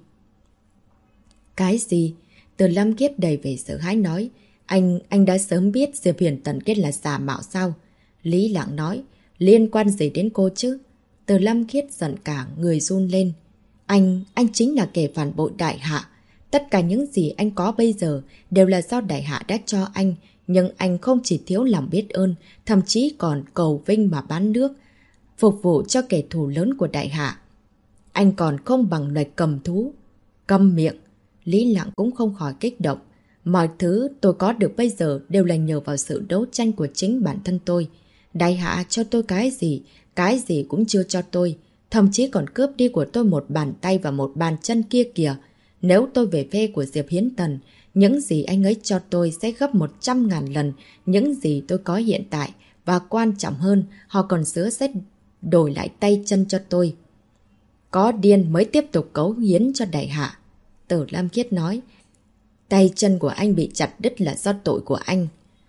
Cái gì? Từ Lam Kiết đầy vẻ sợ hãi nói, anh đã sớm biết Diệp Hiến Tần kết là giả mạo sao? Lý Lặng nói, liên quan gì đến cô chứ? Từ Lam Kiết giận cả người run lên. Anh chính là kẻ phản bội đại hạ. Tất cả những gì anh có bây giờ đều là do đại hạ đã cho anh, nhưng anh không chỉ thiếu lòng biết ơn, thậm chí còn cầu vinh mà bán nước, phục vụ cho kẻ thù lớn của đại hạ. Anh còn không bằng loài cầm thú. Câm miệng. Lý Lặng cũng không khỏi kích động. Mọi thứ tôi có được bây giờ đều là nhờ vào sự đấu tranh của chính bản thân tôi. Đại hạ cho tôi cái gì cũng chưa cho tôi, thậm chí còn cướp đi của tôi một bàn tay và một bàn chân kia kìa. Nếu tôi về phe của Diệp Hiến Tần, những gì anh ấy cho tôi sẽ gấp 100.000 lần những gì tôi có hiện tại. Và quan trọng hơn, họ còn sứa sẽ đổi lại tay chân cho tôi. Có điên mới tiếp tục cống hiến cho đại hạ. Từ Lam Kiết nói, tay chân của anh bị chặt đứt là do tội của anh.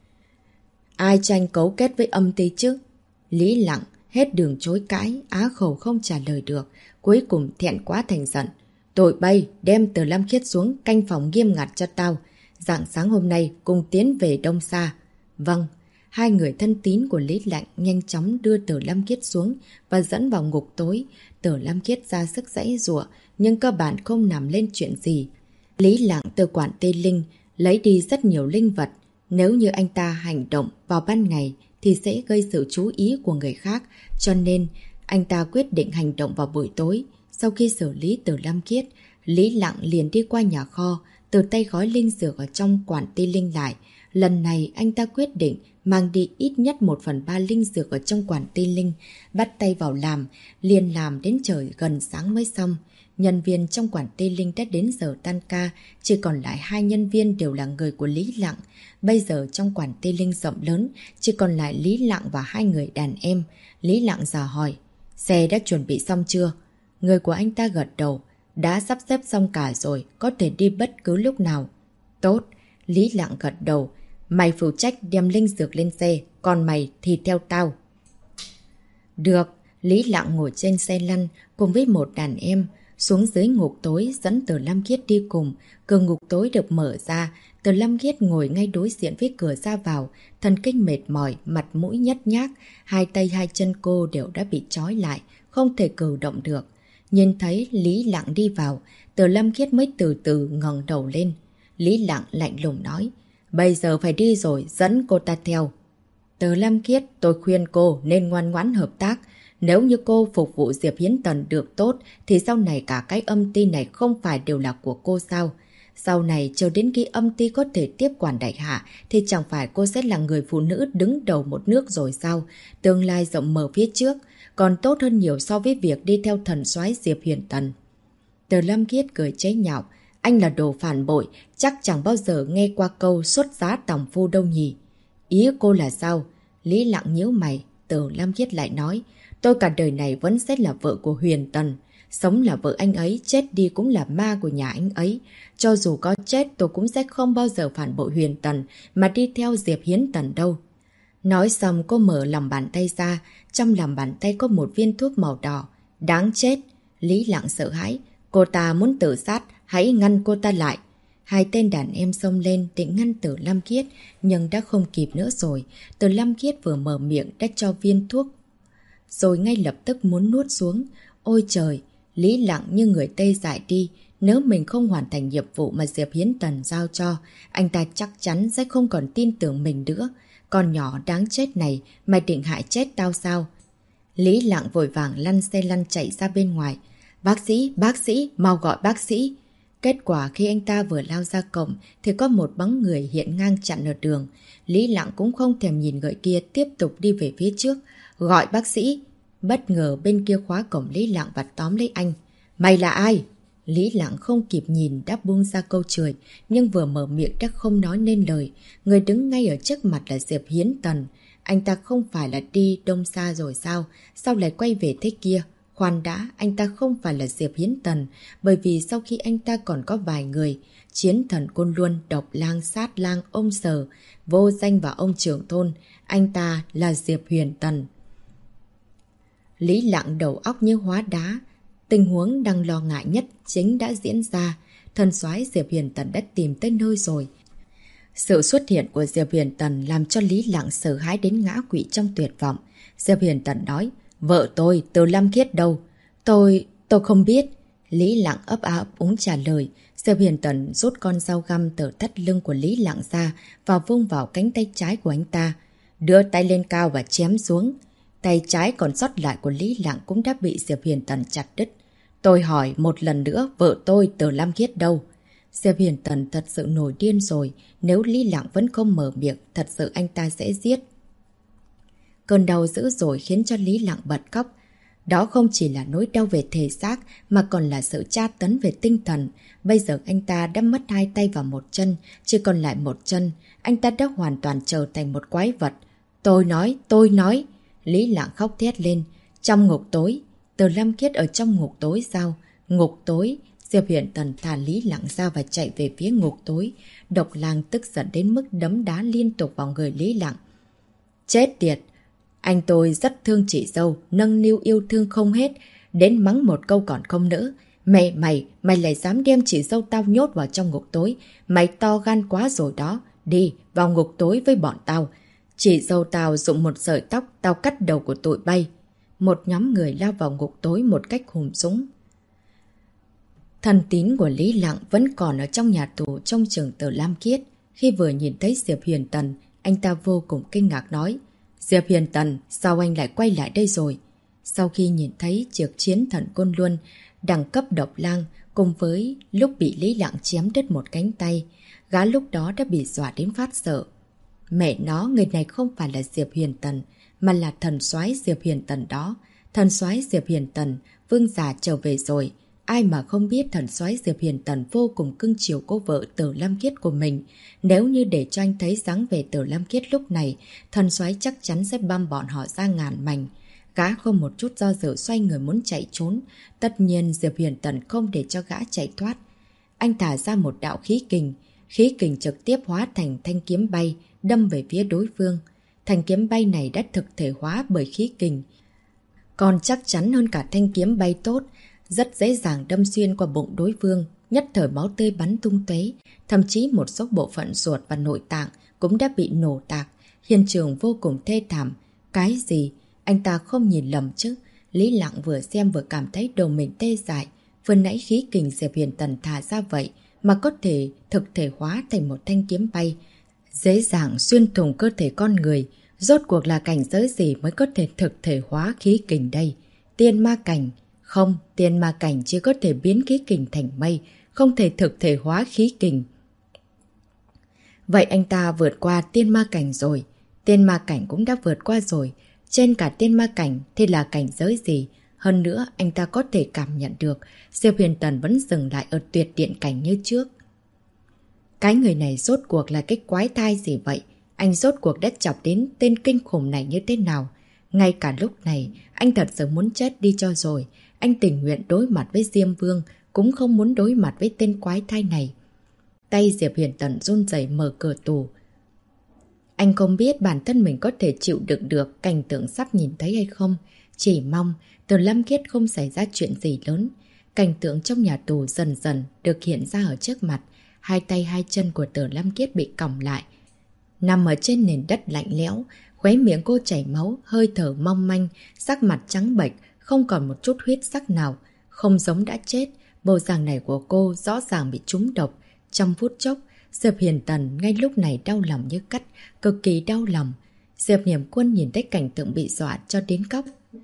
Ai cho anh cấu kết với âm ty chứ? Lý Lặng hết đường chối cãi, á khẩu không trả lời được, cuối cùng thẹn quá thành giận. Tụi bay đem Từ Lam Kiết xuống canh phòng nghiêm ngặt cho tao. Rạng sáng hôm nay cùng tiến về đông xa. Vâng. Hai người thân tín của Lý Lặng nhanh chóng đưa Từ Lam Kiết xuống và dẫn vào ngục tối. Từ Lam Kiết ra sức giãy giụa, nhưng cơ bản không làm lên chuyện gì. Lý Lặng từ quản Tê Linh lấy đi rất nhiều linh vật. Nếu như anh ta hành động vào ban ngày thì sẽ gây sự chú ý của người khác, cho nên anh ta quyết định hành động vào buổi tối. Sau khi xử lý Từ Lam Kiết, Lý Lặng liền đi qua nhà kho, từ tay gói linh dược ở trong quản Tê Linh lại. Lần này anh ta quyết định mang đi ít nhất 1/3 linh dược ở trong quản Tê Linh, bắt tay vào làm, liền làm đến trời gần sáng mới xong. Nhân viên trong quản Tê Linh đã đến giờ tan ca, chỉ còn lại 2 nhân viên đều là người của Lý Lặng. Bây giờ trong quản Tê Linh rộng lớn, chỉ còn lại Lý Lặng và 2 người đàn em. Lý Lặng dò hỏi, xe đã chuẩn bị xong chưa? Người của anh ta gật đầu, đã sắp xếp xong cả rồi, có thể đi bất cứ lúc nào. Tốt, Lý Lặng gật đầu, mày phụ trách đem linh dược lên xe, còn mày thì theo tao. Được, Lý Lặng ngồi trên xe lăn cùng với một đàn em xuống dưới ngục tối dẫn Từ Lam Khiết đi cùng. Cửa ngục tối được mở ra, Từ Lam Khiết ngồi ngay đối diện với cửa ra vào, thần kinh mệt mỏi, mặt mũi nhếch nhác, hai tay hai chân cô đều đã bị trói lại, không thể cử động được. Nhìn thấy Lý Lặng đi vào, Từ Lam Khiết mới từ từ ngẩng đầu lên. Lý Lặng lạnh lùng nói, bây giờ phải đi rồi, dẫn cô ta theo. Từ Lam Khiết, tôi khuyên cô nên ngoan ngoãn hợp tác. Nếu như cô phục vụ Diệp Hiến Tần được tốt, thì sau này cả cái âm ty này không phải đều là của cô sao? Sau này, chờ đến khi âm ty có thể tiếp quản đại hạ, thì chẳng phải cô sẽ là người phụ nữ đứng đầu một nước rồi sao? Tương lai rộng mở phía trước, còn tốt hơn nhiều so với việc đi theo thần soái Diệp Hiền Tần. Từ Lam Khiết cười chế nhạo, anh là đồ phản bội, chắc chẳng bao giờ nghe qua câu xuất giá tòng phu đâu nhỉ. Ý cô là sao? Lý Lặng nhíu mày, Từ Lam Khiết lại nói, tôi cả đời này vẫn sẽ là vợ của Huyền Tần. Sống là vợ anh ấy, chết đi cũng là ma của nhà anh ấy. Cho dù có chết tôi cũng sẽ không bao giờ phản bội Huyền Tần mà đi theo Diệp Hiến Tần đâu. Nói xong cô mở lòng bàn tay ra, trong lòng bàn tay có một viên thuốc màu đỏ. Đáng chết! Lý Lặng sợ hãi. Cô ta muốn tự sát, hãy ngăn cô ta lại. Hai tên đàn em xông lên định ngăn Từ Lam Khiết, nhưng đã không kịp nữa rồi. Từ Lam Khiết vừa mở miệng đã cho viên thuốc, rồi ngay lập tức muốn nuốt xuống. Ôi trời! Lý Lặng như người tê dại đi. Nếu mình không hoàn thành nhiệm vụ mà Diệp Hiến Tần giao cho, anh ta chắc chắn sẽ không còn tin tưởng mình nữa. Con nhỏ đáng chết này, mày định hại chết tao sao? Lý Lặng vội vàng lăn xe lăn chạy ra bên ngoài. Bác sĩ, mau gọi bác sĩ. Kết quả khi anh ta vừa lao ra cổng thì có một bóng người hiện ngang chặn ở đường. Lý Lặng cũng không thèm nhìn người kia, tiếp tục đi về phía trước. Gọi bác sĩ. Bất ngờ bên kia khóa cổng Lý Lặng và tóm lấy anh. Mày là ai? Lý Lặng không kịp nhìn đã buông ra câu chửi, nhưng vừa mở miệng đã không nói nên lời. Người đứng ngay ở trước mặt là Diệp Hiến Tần. Anh ta không phải là đi Đông Sa rồi sao? Sao lại quay về thế kia? Khoan đã, anh ta không phải là Diệp Hiến Tần, bởi vì sau khi anh ta còn có vài người. Chiến thần Côn Luân, Độc Lang, Sát Lang, ông Sở, Vô Danh và ông trưởng thôn. Anh ta là Diệp Huyền Tần. Lý Lặng đầu óc như hóa đá. Tình huống đang lo ngại nhất chính đã diễn ra. Thần soái Diệp Hiền Tần đã tìm tới nơi rồi. Sự xuất hiện của Diệp Hiền Tần làm cho Lý Lặng sợ hãi đến ngã quỵ trong tuyệt vọng. Diệp Hiền Tần nói, vợ tôi, Từ Lam Khiết đâu? Tôi không biết. Lý Lặng ấp a ấp úng trả lời. Diệp Hiền Tần rút con dao găm từ thắt lưng của Lý Lặng ra và vung vào cánh tay trái của anh ta. Đưa tay lên cao và chém xuống. Tay trái còn sót lại của Lý Lặng cũng đã bị Diệp Hiền Tần chặt đứt. Tôi hỏi một lần nữa, vợ tôi Từ Lam Khiết đâu? Diệp Hiền Tần thật sự nổi điên rồi. Nếu Lý Lặng vẫn không mở miệng, thật sự anh ta sẽ giết. Cơn đau dữ dội khiến cho Lý Lặng bật khóc. Đó không chỉ là nỗi đau về thể xác mà còn là sự tra tấn về tinh thần. Bây giờ anh ta đã mất hai tay và một chân, chỉ còn lại một chân. Anh ta đã hoàn toàn trở thành một quái vật. Tôi nói. Lý Lặng khóc thét lên. Trong ngục tối. Từ Lam Khiết ở trong ngục tối sao? Ngục tối. Diệp Hiền Tần thả Lý Lặng ra và chạy về phía ngục tối. Độc Lang tức giận đến mức đấm đá liên tục vào người Lý Lặng. Chết tiệt! Anh tôi rất thương chị dâu, nâng niu yêu thương không hết, đến mắng một câu còn không nỡ. Mày lại dám đem chị dâu tao nhốt vào trong ngục tối. Mày to gan quá rồi đó. Đi, vào ngục tối với bọn tao. Chị dâu tao dụng một sợi tóc, tao cắt đầu của tụi bay. Một nhóm người lao vào ngục tối một cách hùng dũng. Thân tín của Lý Lặng vẫn còn ở trong nhà tù trong trường Từ Lam Khiết. Khi vừa nhìn thấy Diệp Hiền Tần, anh ta vô cùng kinh ngạc nói. Diệp Hiền Tần, sao anh lại quay lại đây rồi? Sau khi nhìn thấy chiếc chiến thần Côn Luân, đẳng cấp Độc Lang, cùng với lúc bị Lý Lặng chém đứt một cánh tay, gã lúc đó đã bị dọa đến phát sợ. Mẹ nó, người này không phải là Diệp Hiền Tần, mà là thần soái Diệp Hiền Tần đó. Thần soái Diệp Hiền Tần, vương giả trở về rồi. Ai mà không biết thần soái Diệp Hiền Tần vô cùng cưng chiều cô vợ Từ Lam Khiết của mình. Nếu như để cho anh thấy dáng vẻ Từ Lam Khiết lúc này, thần soái chắc chắn sẽ băm bọn họ ra ngàn mảnh. Gã không một chút do dự xoay người muốn chạy trốn. Tất nhiên Diệp Hiền Tần không để cho gã chạy thoát. Anh thả ra một đạo khí kình trực tiếp hóa thành thanh kiếm bay, đâm về phía đối phương. Thanh kiếm bay này đã thực thể hóa bởi khí kình. còn chắc chắn hơn cả thanh kiếm bay tốt, rất dễ dàng đâm xuyên qua bụng đối phương, nhất thời máu tươi bắn tung tóe, thậm chí một số bộ phận ruột và nội tạng cũng đã bị nổ tạc, hiện trường vô cùng thê thảm. Cái gì? Anh ta không nhìn lầm chứ? Lý Lặng vừa xem vừa cảm thấy đầu mình tê dại, vừa nãy khí kình Diệp Huyền Tần thả ra vậy mà có thể thực thể hóa thành một thanh kiếm bay, dễ dàng xuyên thủng cơ thể con người. Rốt cuộc là cảnh giới gì mới có thể thực thể hóa khí kình đây? Tiên ma cảnh? Không, tiên ma cảnh chỉ có thể biến khí kình thành mây, không thể thực thể hóa khí kình. Vậy anh ta vượt qua tiên ma cảnh rồi, tiên ma cảnh cũng đã vượt qua rồi. Trên cả tiên ma cảnh thì là cảnh giới gì? Hơn nữa anh ta có thể cảm nhận được Diệp Huyền Tần vẫn dừng lại ở tuyệt điện cảnh như trước. Cái người này rốt cuộc là cái quái thai gì vậy? Anh rốt cuộc đã chọc đến tên kinh khủng này như thế nào? Ngay cả lúc này, anh thật sự muốn chết đi cho rồi. Anh tình nguyện đối mặt với Diêm Vương, cũng không muốn đối mặt với tên quái thai này. Tay Diệp Huyền Tần run rẩy mở cửa tủ. Anh không biết bản thân mình có thể chịu đựng được cảnh tượng sắp nhìn thấy hay không. Chỉ mong Từ Lâm Khiết không xảy ra chuyện gì lớn. Cảnh tượng trong nhà tù dần dần được hiện ra ở trước mặt. Hai tay hai chân của Từ Lâm Khiết bị còng lại, nằm ở trên nền đất lạnh lẽo, khóe miệng cô chảy máu, hơi thở mong manh, sắc mặt trắng bệch, không còn một chút huyết sắc nào, không giống đã chết. Bộ dạng này của cô rõ ràng bị trúng độc. Trong phút chốc, Diệp Huyền Tần ngay lúc này đau lòng như cắt, cực kỳ đau lòng. Diệp Niệm Quân nhìn thấy cảnh tượng bị dọa cho đến khóc.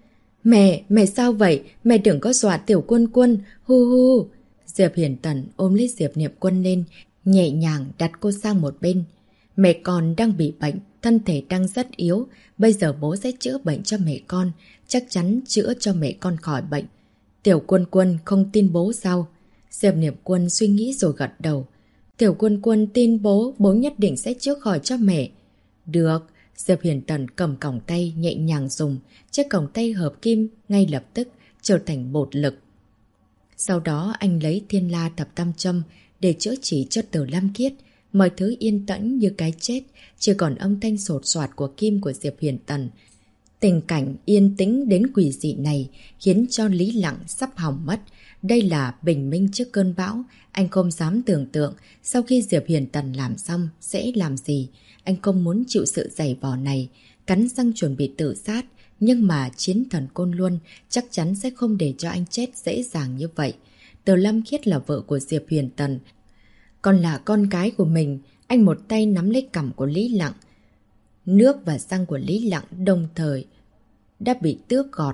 Mẹ sao vậy? Mẹ đừng có dọa Tiểu Quân Quân, hu hu. Diệp Huyền Tần ôm lấy Diệp Niệm Quân lên, nhẹ nhàng đặt cô sang một bên. Mẹ con đang bị bệnh, thân thể đang rất yếu. Bây giờ bố sẽ chữa bệnh cho mẹ con, chắc chắn chữa cho mẹ con khỏi bệnh. Tiểu Quân Quân không tin bố sao? Diệp Niệm Quân suy nghĩ rồi gật đầu. Tiểu Quân Quân tin bố, bố nhất định sẽ chữa khỏi cho mẹ. Được. Diệp Huyền Tần cầm còng tay nhẹ nhàng dùng, chiếc còng tay hợp kim ngay lập tức trở thành bột lực. Sau đó anh lấy Thiên La Thập Tam Châm để chữa trị cho Từ Lâm Khiết. Mọi thứ yên tĩnh như cái chết, chỉ còn âm thanh sột soạt của kim của Diệp Huyền Tần. Tình cảnh yên tĩnh đến quỷ dị này khiến cho Lý Lặng sắp hỏng mất. Đây là bình minh trước cơn bão. Anh không dám tưởng tượng sau khi Diệp Huyền Tần làm xong sẽ làm gì. Anh không muốn chịu sự giày vò này, cắn răng chuẩn bị tự sát. Nhưng mà chiến thần Côn Luân chắc chắn sẽ không để cho anh chết dễ dàng như vậy. Từ Lâm Khiết là vợ của Diệp Huyền Tần, còn là con gái của mình. Anh một tay nắm lấy cằm của Lý Lặng. Nước và răng của Lý Lặng đồng thời đã bị tước gọt.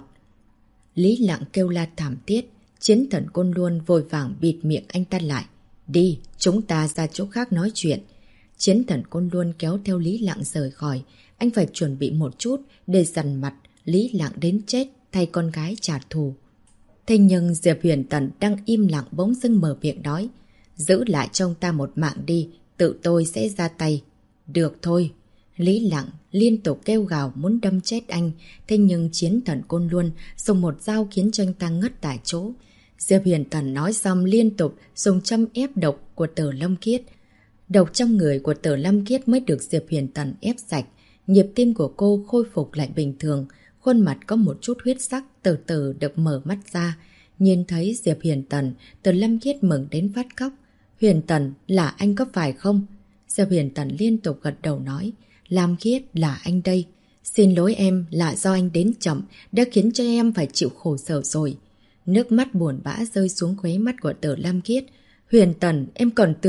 Lý Lặng kêu la thảm thiết. Chiến thần Côn Luân vội vàng bịt miệng anh ta lại. Đi, chúng ta ra chỗ khác nói chuyện. Chiến thần Côn Luân kéo theo Lý Lặng rời khỏi. Anh phải chuẩn bị một chút để dằn mặt Lý Lặng đến chết thay con gái trả thù. Thế nhưng Diệp Huyền Tần đang im lặng bỗng dưng mở miệng nói. Giữ lại cho ông ta một mạng đi, tự tôi sẽ ra tay. Được thôi. Lý Lặng liên tục kêu gào muốn đâm chết anh. Thế nhưng chiến thần Côn Luân dùng một dao khiến cho anh ta ngất tại chỗ. Diệp Huyền Tần nói xong liên tục dùng châm ép độc của Từ Lâm Khiết. Độc trong người của Từ Lâm Khiết mới được Diệp Huyền Tần ép sạch. Nhịp tim của cô khôi phục lại bình thường. Khuôn mặt có một chút huyết sắc từ từ được mở mắt ra. Nhìn thấy Diệp Huyền Tần, Từ Lâm Khiết mừng đến phát khóc. Huyền Tần, là anh có phải không? Diệp Huyền Tần liên tục gật đầu nói. Lam Khiết, là anh đây. Xin lỗi em, là do anh đến chậm, đã khiến cho em phải chịu khổ sở rồi. Nước mắt buồn bã rơi xuống khóe mắt của Từ Lam Khiết. Huyền Tần, em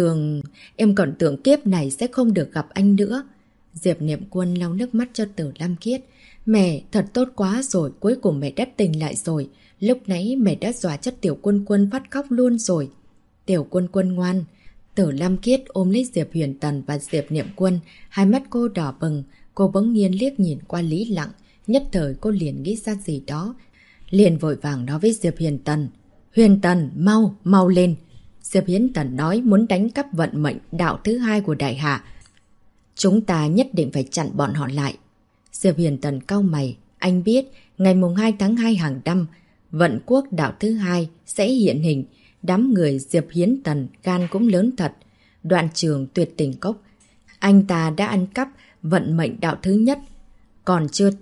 còn tưởng kiếp này sẽ không được gặp anh nữa. Diệp Niệm Quân lau nước mắt cho Từ Lam Khiết. Mẹ, thật tốt quá rồi, cuối cùng mẹ đã tỉnh lại rồi. Lúc nãy mẹ đã dọa cho Tiểu Quân Quân phát khóc luôn rồi. Tiểu Quân Quân ngoan. Từ Lam Khiết ôm lấy Diệp Huyền Tần và Diệp Niệm Quân, hai mắt cô đỏ bừng. Cô bỗng nhiên liếc nhìn qua Lý Lặng, nhất thời cô liền nghĩ ra gì đó. Liền vội vàng nói với Diệp Huyền Tần. Huyền Tần, mau lên. Diệp Huyền Tần nói muốn đánh cắp vận mệnh đạo thứ hai của Đại Hạ. Chúng ta nhất định phải chặn bọn họ lại. Diệp Huyền Tần cau mày. Anh biết, ngày mùng 2 tháng 2 hàng năm, vận quốc đạo thứ hai sẽ hiện hình. Đám người Diệp Hiến Tần gan cũng lớn thật. Đoạn Trường Tuyệt Tình Cốc, anh ta đã ăn cắp vận mệnh đạo thứ nhất. Còn chưa tính,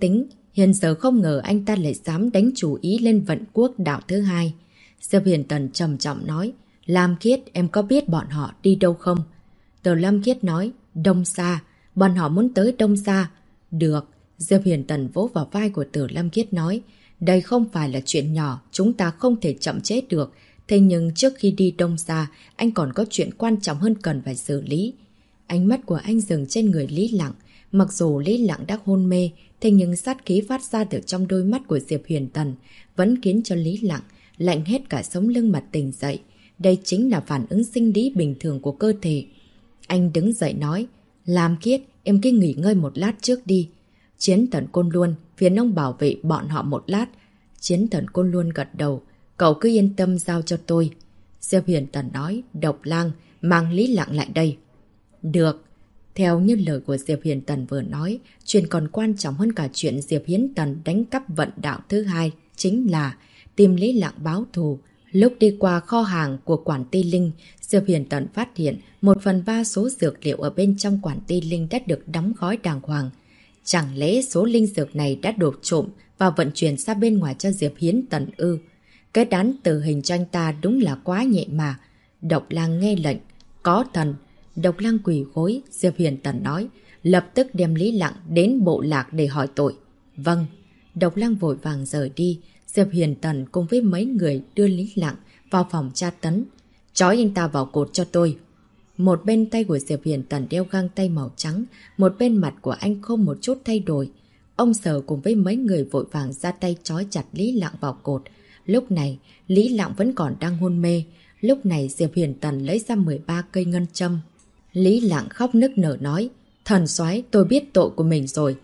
Hiện giờ không ngờ anh ta lại dám đánh chủ ý lên vận quốc đạo thứ hai. Diệp Huyền Tần trầm trọng nói, Lam Khiết, em có biết bọn họ đi đâu không? Từ Lam Khiết nói, Đông Sa, bọn họ muốn tới Đông Sa. Được, Diệp Huyền Tần vỗ vào vai của Từ Lam Khiết nói, đây không phải là chuyện nhỏ, chúng ta không thể chậm chế được. Thế nhưng trước khi đi Đông Sa, anh còn có chuyện quan trọng hơn cần phải xử lý. Ánh mắt của anh dừng trên người Lý Lặng. Mặc dù Lý Lặng đã hôn mê, thế nhưng sát khí phát ra từ trong đôi mắt của Diệp Huyền Tần vẫn khiến cho Lý Lặng lạnh hết cả sống lưng mà tỉnh dậy. Đây chính là phản ứng sinh lý bình thường của cơ thể. Anh đứng dậy nói, Lam Khiết, em cứ nghỉ ngơi một lát trước đi. Chiến Thần Côn Luân phiền ông bảo vệ bọn họ một lát. Chiến Thần Côn Luân gật đầu, cậu cứ yên tâm giao cho tôi. Diệp Huyền Tần nói, Độc Lang, mang Lý Lặng lại đây. Được. Theo như lời của Diệp Huyền Tần vừa nói, chuyện còn quan trọng hơn cả chuyện Diệp Hiến Tần đánh cắp vận đạo thứ hai, chính là tìm Lý Lặng báo thù. Lúc đi qua kho hàng của Quản Ti Linh, Diệp Huyền Tần phát hiện 1/3 số dược liệu ở bên trong Quản Ti Linh đã được đóng gói đàng hoàng. Chẳng lẽ số linh dược này đã đột trộm và vận chuyển ra bên ngoài cho Diệp Hiến Tần ư? Cái đán tử hình cho anh ta đúng là quá nhẹ mà. Độc Lang nghe lệnh, có thần. Độc Lang quỳ gối, Diệp Huyền Tần nói, lập tức đem Lý Lặng đến bộ lạc để hỏi tội. Vâng. Độc Lang vội vàng rời đi. Diệp Huyền Tần cùng với mấy người đưa Lý Lặng vào phòng tra tấn. Trói anh ta vào cột cho tôi. Một bên tay của Diệp Huyền Tần đeo găng tay màu trắng, một bên mặt của anh không một chút thay đổi. Ông Sở cùng với mấy người vội vàng ra tay trói chặt Lý Lặng vào cột. Lúc này, Lý Lặng vẫn còn đang hôn mê. Lúc này Diệp Huyền Tần lấy ra 13 cây ngân châm. Lý Lặng khóc nức nở nói, thần soái, tôi biết tội của mình rồi.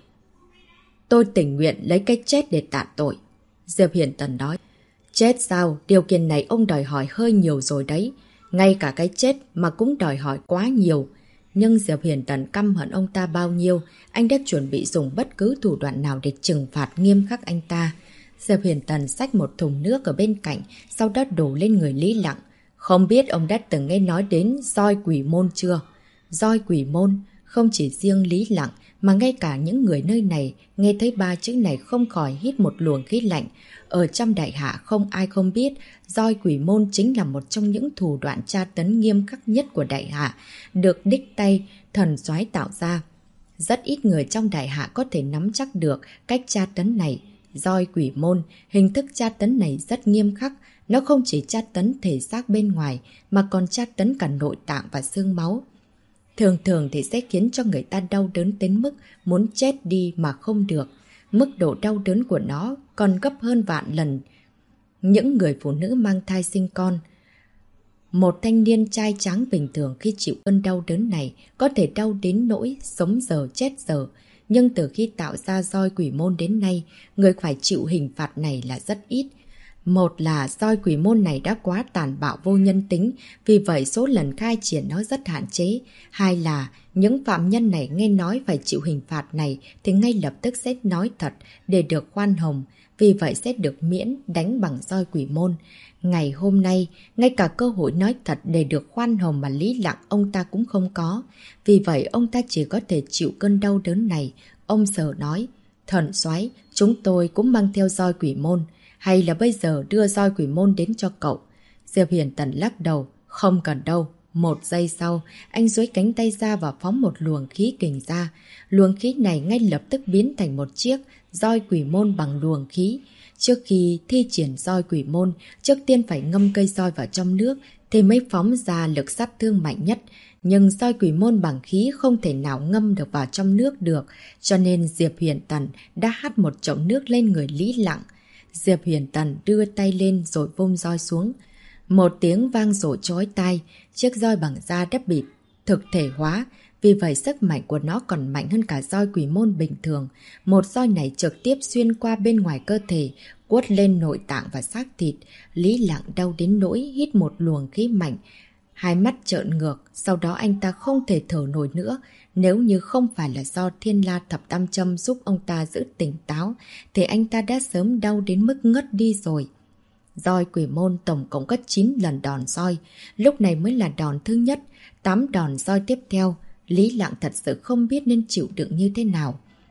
Tôi tình nguyện lấy cái chết để tạ tội. Diệp Huyền Tần nói, chết sao? Điều kiện này ông đòi hỏi hơi nhiều rồi đấy. Ngay cả cái chết mà cũng đòi hỏi quá nhiều. Nhưng Diệp Huyền Tần căm hận ông ta bao nhiêu, anh đã chuẩn bị dùng bất cứ thủ đoạn nào để trừng phạt nghiêm khắc anh ta. Diệp Huyền Tần xách một thùng nước ở bên cạnh, sau đó đổ lên người Lý Lặng. Không biết ông đã từng nghe nói đến roi quỷ môn chưa? Roi quỷ môn, không chỉ riêng Lý Lặng mà ngay cả những người nơi này nghe thấy ba chữ này không khỏi hít một luồng khí lạnh. Ở trong đại hạ không ai không biết roi quỷ môn chính là một trong những thủ đoạn tra tấn nghiêm khắc nhất của đại hạ, được đích tay thần soái tạo ra. Rất ít người trong đại hạ có thể nắm chắc được cách tra tấn này. Roi quỷ môn, hình thức tra tấn này rất nghiêm khắc. Nó không chỉ tra tấn thể xác bên ngoài mà còn tra tấn cả nội tạng và xương máu. Thường thường thì sẽ khiến cho người ta đau đớn đến mức muốn chết đi mà không được. Mức độ đau đớn của nó còn gấp hơn vạn lần những người phụ nữ mang thai sinh con. Một thanh niên trai tráng bình thường khi chịu cơn đau đớn này có thể đau đến nỗi sống giờ chết giờ. Nhưng từ khi tạo ra roi quỷ môn đến nay, người phải chịu hình phạt này là rất ít. Một là roi quỷ môn này đã quá tàn bạo vô nhân tính, vì vậy số lần khai triển nó rất hạn chế. Hai là những phạm nhân này nghe nói phải chịu hình phạt này thì ngay lập tức sẽ nói thật để được khoan hồng, vì vậy sẽ được miễn đánh bằng roi quỷ môn. Ngày hôm nay, ngay cả cơ hội nói thật để được khoan hồng mà Lý Lặng ông ta cũng không có. Vì vậy ông ta chỉ có thể chịu cơn đau đớn này. Ông Sở nói, thần soái, chúng tôi cũng mang theo roi quỷ môn. Hay là bây giờ đưa roi quỷ môn đến cho cậu? Diệp Huyền Tần lắc đầu, không cần đâu. Một giây sau, anh duỗi cánh tay ra và phóng một luồng khí kình ra. Luồng khí này ngay lập tức biến thành một chiếc roi quỷ môn bằng luồng khí. Trước khi thi triển roi quỷ môn, trước tiên phải ngâm cây roi vào trong nước thì mới phóng ra lực sát thương mạnh nhất. Nhưng roi quỷ môn bằng khí không thể nào ngâm được vào trong nước được, cho nên Diệp Huyền Tần đã hắt một chậu nước lên người Lý Lặng. Diệp Huyền Tần đưa tay lên rồi vung roi xuống. Một tiếng vang rội chói tai, chiếc roi bằng da đã bị thực thể hóa, vì vậy sức mạnh của nó còn mạnh hơn cả roi quỷ môn bình thường. Một roi này trực tiếp xuyên qua bên ngoài cơ thể, quất lên nội tạng và xác thịt. Lý Lặng đau đến nỗi hít một luồng khí mạnh, hai mắt trợn ngược, sau đó anh ta không thể thở nổi nữa. Nếu như không phải là do Thiên La Thập Tam Châm giúp ông ta giữ tỉnh táo, thì anh ta đã sớm đau đến mức ngất đi rồi. Roi quỷ môn tổng cộng có 9 lần đòn roi, lúc này mới là đòn thứ nhất. 8 đòn roi tiếp theo, Lý Lặng thật sự không biết nên chịu đựng như thế nào.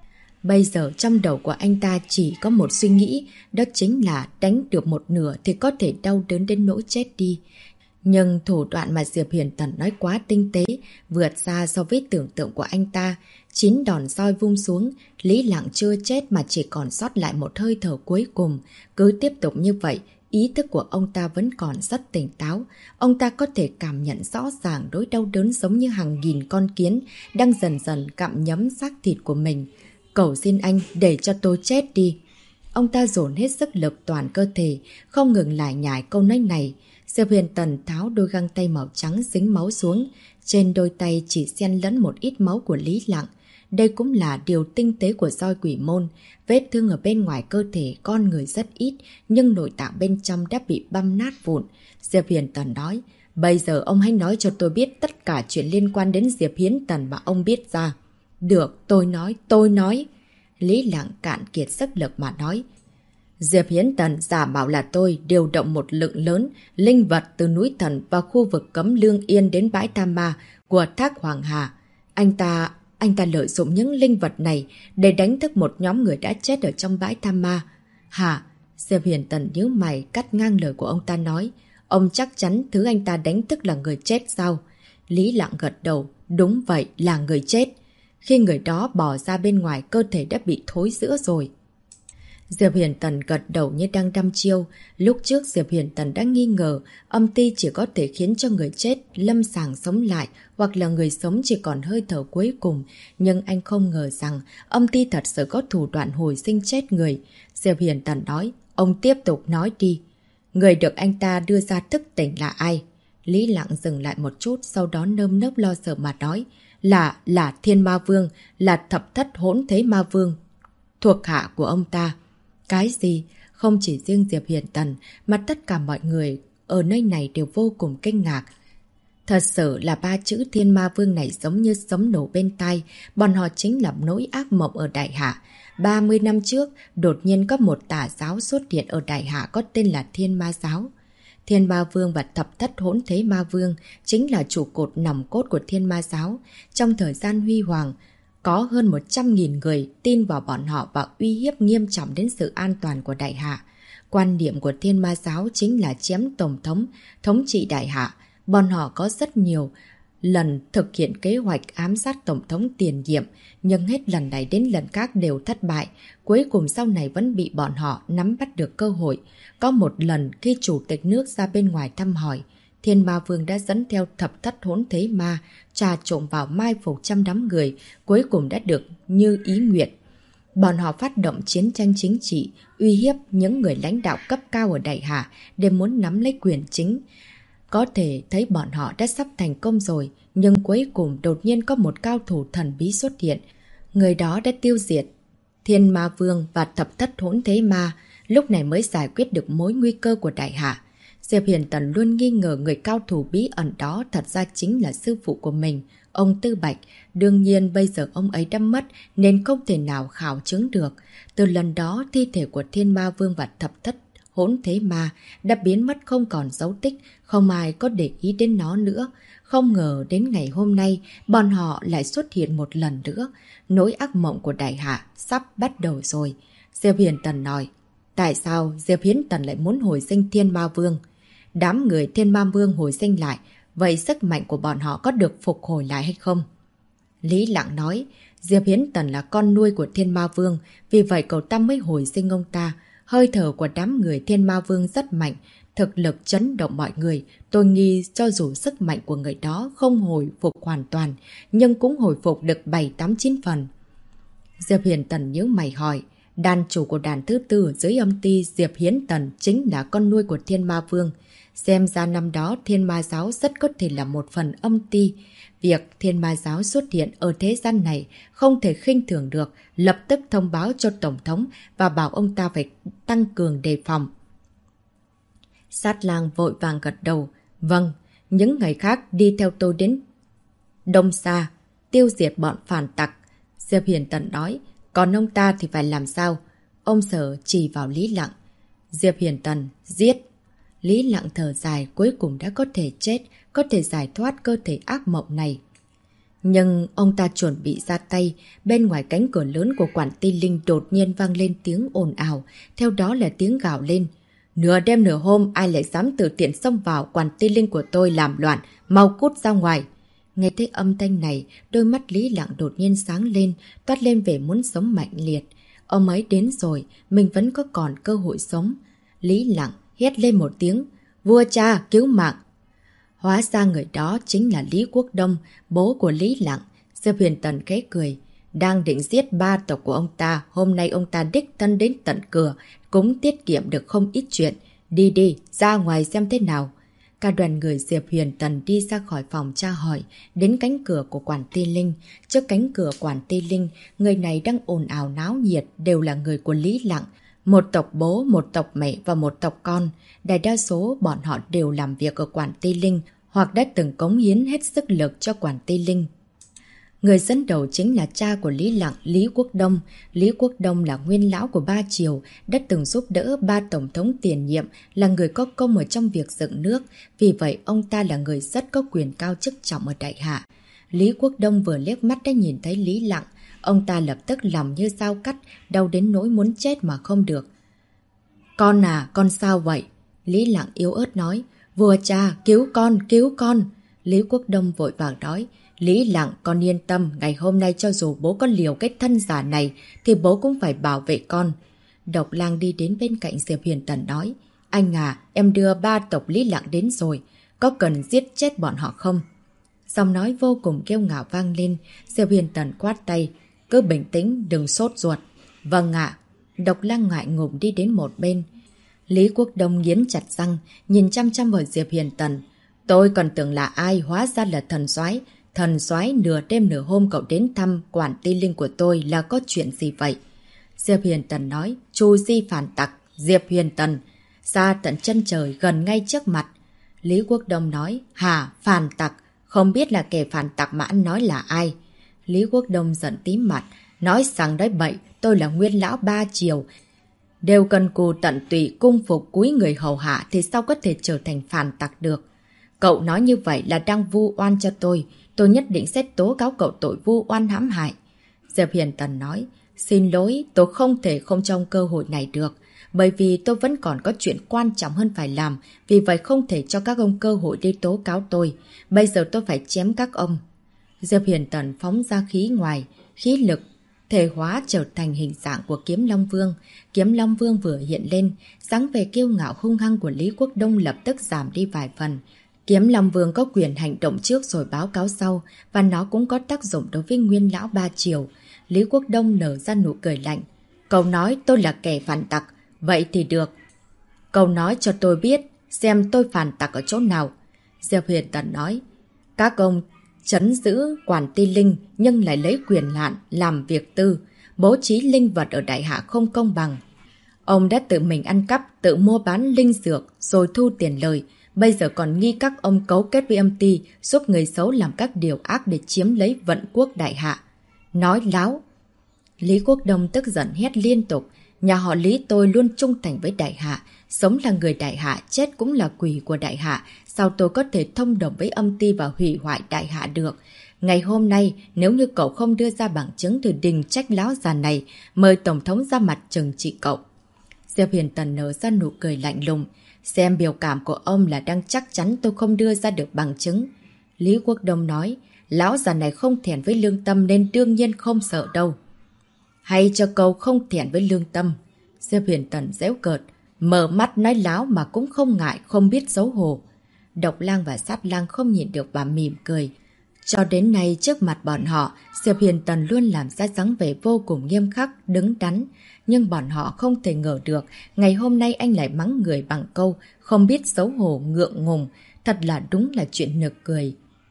Bây giờ trong đầu của anh ta chỉ có một suy nghĩ, đó chính là đánh được một nửa thì có thể đau đớn đến nỗi chết đi. Nhưng thủ đoạn mà Diệp Huyền Tần nói quá tinh tế, vượt xa so với tưởng tượng của anh ta. 9 đòn roi vung xuống, Lý Lặng chưa chết mà chỉ còn sót lại một hơi thở cuối cùng. Cứ tiếp tục như vậy, ý thức của ông ta vẫn còn rất tỉnh táo. Ông ta có thể cảm nhận rõ ràng nỗi đau đớn giống như hàng nghìn con kiến đang dần dần gặm nhấm xác thịt của mình. Cầu xin anh để cho tôi chết đi. Ông ta dồn hết sức lực toàn cơ thể, không ngừng lải nhải câu nói này. Diệp Huyền Tần tháo đôi găng tay màu trắng dính máu xuống. Trên đôi tay chỉ xen lẫn một ít máu của Lý Lặng. Đây cũng là điều tinh tế của roi quỷ môn. Vết thương ở bên ngoài cơ thể con người rất ít, nhưng nội tạng bên trong đã bị băm nát vụn. Diệp Huyền Tần nói, bây giờ ông hãy nói cho tôi biết tất cả chuyện liên quan đến Diệp Hiến Tần mà ông biết ra. Được, tôi nói. Lý Lặng cạn kiệt sức lực mà nói. Diệp Hiến Tần giả bảo là tôi điều động một lượng lớn linh vật từ núi Thần vào khu vực cấm Lương Yên đến bãi Tam Ma của Thác Hoàng Hà. Anh ta lợi dụng những linh vật này để đánh thức một nhóm người đã chết ở trong bãi Tam Ma. Hả? Diệp Hiền Tần nhíu mày cắt ngang lời của ông ta nói. Ông chắc chắn thứ anh ta đánh thức là người chết sao? Lý Lặng gật đầu. Đúng vậy, là người chết. Khi người đó bỏ ra bên ngoài, cơ thể đã bị thối rữa rồi. Diệp Hiền Tần gật đầu như đang đăm chiêu. Lúc trước Diệp Hiền Tần đã nghi ngờ âm ti chỉ có thể khiến cho người chết lâm sàng sống lại, hoặc là người sống chỉ còn hơi thở cuối cùng. Nhưng anh không ngờ rằng âm ti thật sự có thủ đoạn hồi sinh chết người. Diệp Hiền Tần nói, ông tiếp tục nói đi. Người được anh ta đưa ra thức tỉnh là ai? Lý Lặng dừng lại một chút, sau đó nơm nớp lo sợ mà nói. Là Thiên Ma Vương, là thập thất hỗn thế ma vương, thuộc hạ của ông ta. Cái gì? Không chỉ riêng Diệp Hiền Tần, mà tất cả mọi người ở nơi này đều vô cùng kinh ngạc. Thật sự là ba chữ Thiên Ma Vương này giống như sấm nổ bên tai, bọn họ chính là nỗi ác mộng ở Đại Hạ. 30 năm trước, đột nhiên có một tà giáo xuất hiện ở Đại Hạ có tên là Thiên Ma Giáo. Thiên Ma Vương và thập thất hỗn thế ma vương chính là trụ cột nòng cốt của Thiên Ma Giáo. Trong thời gian huy hoàng, có hơn 100.000 người tin vào bọn họ và uy hiếp nghiêm trọng đến sự an toàn của Đại Hạ. Quan điểm của Thiên Ma Giáo chính là chiếm tổng thống, thống trị Đại Hạ. Bọn họ có rất nhiều lần thực hiện kế hoạch ám sát tổng thống tiền nhiệm, nhưng hết lần này đến lần khác đều thất bại. Cuối cùng sau này vẫn bị bọn họ nắm bắt được cơ hội. Có một lần khi chủ tịch nước ra bên ngoài thăm hỏi, Thiên Ma Vương đã dẫn theo thập thất hỗn thế ma, trà trộn vào mai phục trăm đám người, cuối cùng đã được như ý nguyện. Bọn họ phát động chiến tranh chính trị, uy hiếp những người lãnh đạo cấp cao ở Đại Hạ để muốn nắm lấy quyền chính. Có thể thấy bọn họ đã sắp thành công rồi, nhưng cuối cùng đột nhiên có một cao thủ thần bí xuất hiện. Người đó đã tiêu diệt Thiên Ma Vương và thập thất hỗn thế ma, lúc này mới giải quyết được mối nguy cơ của Đại Hạ. Diệp Hiền Tần luôn nghi ngờ người cao thủ bí ẩn đó thật ra chính là sư phụ của mình, ông Tư Bạch. Đương nhiên bây giờ ông ấy đã mất nên không thể nào khảo chứng được. Từ lần đó, thi thể của Thiên Ma Vương và thập thất hỗn thế ma đã biến mất không còn dấu tích, không ai có để ý đến nó nữa. Không ngờ đến ngày hôm nay, bọn họ lại xuất hiện một lần nữa. Nỗi ác mộng của Đại Hạ sắp bắt đầu rồi. Diệp Hiền Tần nói, tại sao Diệp Hiến Tần lại muốn hồi sinh Thiên Ma Vương? Đám người Thiên Ma Vương hồi sinh lại, vậy sức mạnh của bọn họ có được phục hồi lại hay không? Lý Lặng nói, Diệp Hiến Tần là con nuôi của Thiên Ma Vương, vì vậy cậu ta mới hồi sinh ông ta. Hơi thở của đám người Thiên Ma Vương rất mạnh, thực lực chấn động mọi người. Tôi nghi cho dù sức mạnh của người đó không hồi phục hoàn toàn, nhưng cũng hồi phục được 7-8-9 phần. Diệp Hiền Tần nhớ mày hỏi, đàn chủ của đàn thứ tư ở dưới âm ti Diệp Hiến Tần chính là con nuôi của Thiên Ma Vương. Xem ra năm đó Thiên Ma Giáo rất có thể là một phần âm ti. Việc Thiên Ma Giáo xuất hiện ở thế gian này không thể khinh thường được, lập tức thông báo cho Tổng thống và bảo ông ta phải tăng cường đề phòng. Sát Lang vội vàng gật đầu. Vâng, những ngày khác đi theo tôi đến Đông Sa, tiêu diệt bọn phản tặc. Diệp Hiền Tần nói, còn ông ta thì phải làm sao? Ông Sở chỉ vào Lý Lặng. Diệp Hiền Tần, giết. Lý Lặng thở dài, cuối cùng đã có thể chết, có thể giải thoát cơ thể ác mộng này. Nhưng ông ta chuẩn bị ra tay, bên ngoài cánh cửa lớn của Quản Ti Linh đột nhiên vang lên tiếng ồn ào, theo đó là tiếng gào lên. Nửa đêm nửa hôm ai lại dám tự tiện xông vào Quản Ti Linh của tôi làm loạn, mau cút ra ngoài. Nghe thấy âm thanh này, đôi mắt Lý Lặng đột nhiên sáng lên, toát lên vẻ muốn sống mạnh liệt. Ông ấy đến rồi, mình vẫn có còn cơ hội sống. Lý Lặng hét lên một tiếng, vua cha cứu mạng. Hóa ra người đó chính là Lý Quốc Đông, bố của Lý Lặng. Diệp Huyền Tần khẽ cười. Đang định giết ba tộc của ông ta, hôm nay ông ta đích thân đến tận cửa, cũng tiết kiệm được không ít chuyện. Đi đi, ra ngoài xem thế nào. Cả đoàn người Diệp Huyền Tần đi ra khỏi phòng tra hỏi, đến cánh cửa của Quản Ti Linh. Trước cánh cửa Quản Ti Linh, người này đang ồn ào náo nhiệt đều là người của Lý Lặng. Một tộc bố, một tộc mẹ và một tộc con. Đại đa số bọn họ đều làm việc ở Quản Ti Linh hoặc đã từng cống hiến hết sức lực cho Quản Ti Linh. Người dẫn đầu chính là cha của Lý Lặng, Lý Quốc Đông. Lý Quốc Đông là nguyên lão của ba Triều, đã từng giúp đỡ ba tổng thống tiền nhiệm, là người có công ở trong việc dựng nước. Vì vậy, ông ta là người rất có quyền cao chức trọng ở Đại Hạ. Lý Quốc Đông vừa liếc mắt đã nhìn thấy Lý Lặng. Ông ta lập tức lòng như dao cắt, đau đến nỗi muốn chết mà không được. Con à, con sao vậy? Lý Lặng yếu ớt nói. Vua cha, cứu con, cứu con. Lý Quốc Đông vội vàng nói. Lý Lặng, con yên tâm, ngày hôm nay cho dù bố có liều cái thân giả này, thì bố cũng phải bảo vệ con. Độc Lang đi đến bên cạnh Diệp Huyền Tần nói. Anh à, em đưa ba tộc Lý Lặng đến rồi, có cần giết chết bọn họ không? Giọng nói vô cùng kiêu ngạo vang lên, Diệp Huyền Tần quát tay. Cứ bình tĩnh, đừng sốt ruột. Vâng ạ. Độc Lang ngại ngùng đi đến một bên. Lý Quốc Đông nghiến chặt răng, nhìn chăm chăm vào Diệp Huyền Tần. Tôi còn tưởng là ai, hóa ra là thần soái. Thần soái, nửa đêm nửa hôm cậu đến thăm Quản Ti Linh của tôi là có chuyện gì vậy? Diệp Huyền Tần nói, Chu Di phản tặc, Diệp Huyền Tần, ra tận chân trời gần ngay trước mặt. Lý Quốc Đông nói, hả, phản tặc, không biết là kẻ phản tặc mà anh nói là ai? Lý Quốc Đông giận tím mặt, nói rằng đấy bậy, tôi là nguyên lão ba Triều, đều cần cù tận tụy cung phục cúi người hầu hạ thì sao có thể trở thành phản tặc được? Cậu nói như vậy là đang vu oan cho tôi nhất định sẽ tố cáo cậu tội vu oan hãm hại. Diệp Huyền Tần nói, xin lỗi, tôi không thể không trong cơ hội này được, bởi vì tôi vẫn còn có chuyện quan trọng hơn phải làm, vì vậy không thể cho các ông cơ hội đi tố cáo tôi. Bây giờ tôi phải chém các ông. Diệp Huyền Tần phóng ra khí ngoài, khí lực thể hóa trở thành hình dạng của Kiếm Long Vương. Kiếm Long Vương vừa hiện lên, dáng vẻ kiêu ngạo hung hăng của Lý Quốc Đông lập tức giảm đi vài phần. Kiếm Long Vương có quyền hành động trước rồi báo cáo sau, và nó cũng có tác dụng đối với nguyên lão ba Triều. Lý Quốc Đông nở ra nụ cười lạnh. Cậu nói tôi là kẻ phản tặc, vậy thì được. Cậu nói cho tôi biết, xem tôi phản tặc ở chỗ nào. Diệp Huyền Tần nói, các ông trấn giữ Quản Ti Linh nhưng lại lấy quyền hạn làm việc tư, bố trí linh vật ở Đại Hạ không công bằng. Ông đã tự mình ăn cắp, tự mua bán linh dược rồi thu tiền lời. Bây giờ còn nghi các ông cấu kết với âm ty, giúp người xấu làm các điều ác để chiếm lấy vận quốc Đại Hạ. Nói láo. Lý Quốc Đông tức giận hét liên tục. Nhà họ Lý tôi luôn trung thành với Đại Hạ. Sống là người Đại Hạ, chết cũng là quỷ của Đại Hạ. Sao tôi có thể thông đồng với âm ty và hủy hoại Đại Hạ được? Ngày hôm nay, nếu như cậu không đưa ra bằng chứng thì đình trách láo già này, mời Tổng thống ra mặt trừng trị cậu. Diệp Huyền Tần nở ra nụ cười lạnh lùng. Xem biểu cảm của ông là đang chắc chắn tôi không đưa ra được bằng chứng. Lý Quốc Đông nói, lão già này không thẹn với lương tâm nên đương nhiên không sợ đâu. Hay cho câu không thẹn với lương tâm. Diệp Huyền Tần giễu cợt, mở mắt nói láo mà cũng không ngại, không biết xấu hổ. Độc Lang và Sát Lang không nhịn được và mỉm cười. Cho đến nay trước mặt bọn họ, Diệp Huyền Tần luôn làm ra dáng vẻ vô cùng nghiêm khắc, đứng đắn. Nhưng bọn họ không thể ngờ được, ngày hôm nay anh lại mắng người bằng câu, không biết xấu hổ ngượng ngùng, thật là đúng là chuyện nực cười.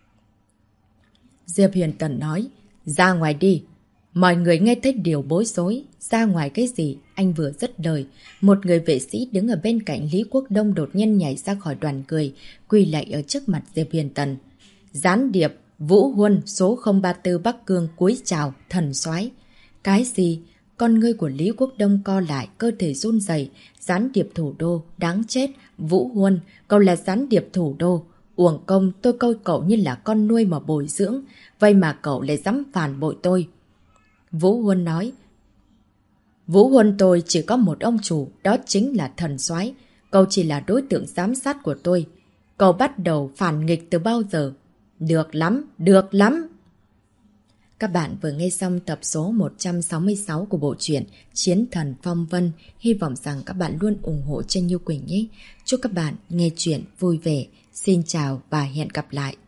Diệp Huyền Tần nói, ra ngoài đi. Mọi người nghe thấy điều bối rối, ra ngoài cái gì, anh vừa dứt lời. Một người vệ sĩ đứng ở bên cạnh Lý Quốc Đông đột nhiên nhảy ra khỏi đoàn cười, quỳ lạy ở trước mặt Diệp Huyền Tần. Gián điệp, Vũ Huân, số 034 Bắc Cương cúi chào, thần soái. Cái gì? Con ngươi của Lý Quốc Đông co lại, cơ thể run rẩy. Gián điệp thủ đô, đáng chết. Vũ Huân, cậu là gián điệp thủ đô. Uổng công tôi coi cậu như là con nuôi mà bồi dưỡng, vậy mà cậu lại dám phản bội tôi. Vũ Huân nói, Vũ Huân tôi chỉ có một ông chủ, đó chính là Thần Soái. Cậu chỉ là đối tượng giám sát của tôi. Cậu bắt đầu phản nghịch từ bao giờ? Được lắm, được lắm! Các bạn vừa nghe xong tập số 166 của bộ truyện Chiến Thần Phong Vân. Hy vọng rằng các bạn luôn ủng hộ cho Như Quỳnh nhé. Chúc các bạn nghe truyện vui vẻ. Xin chào và hẹn gặp lại!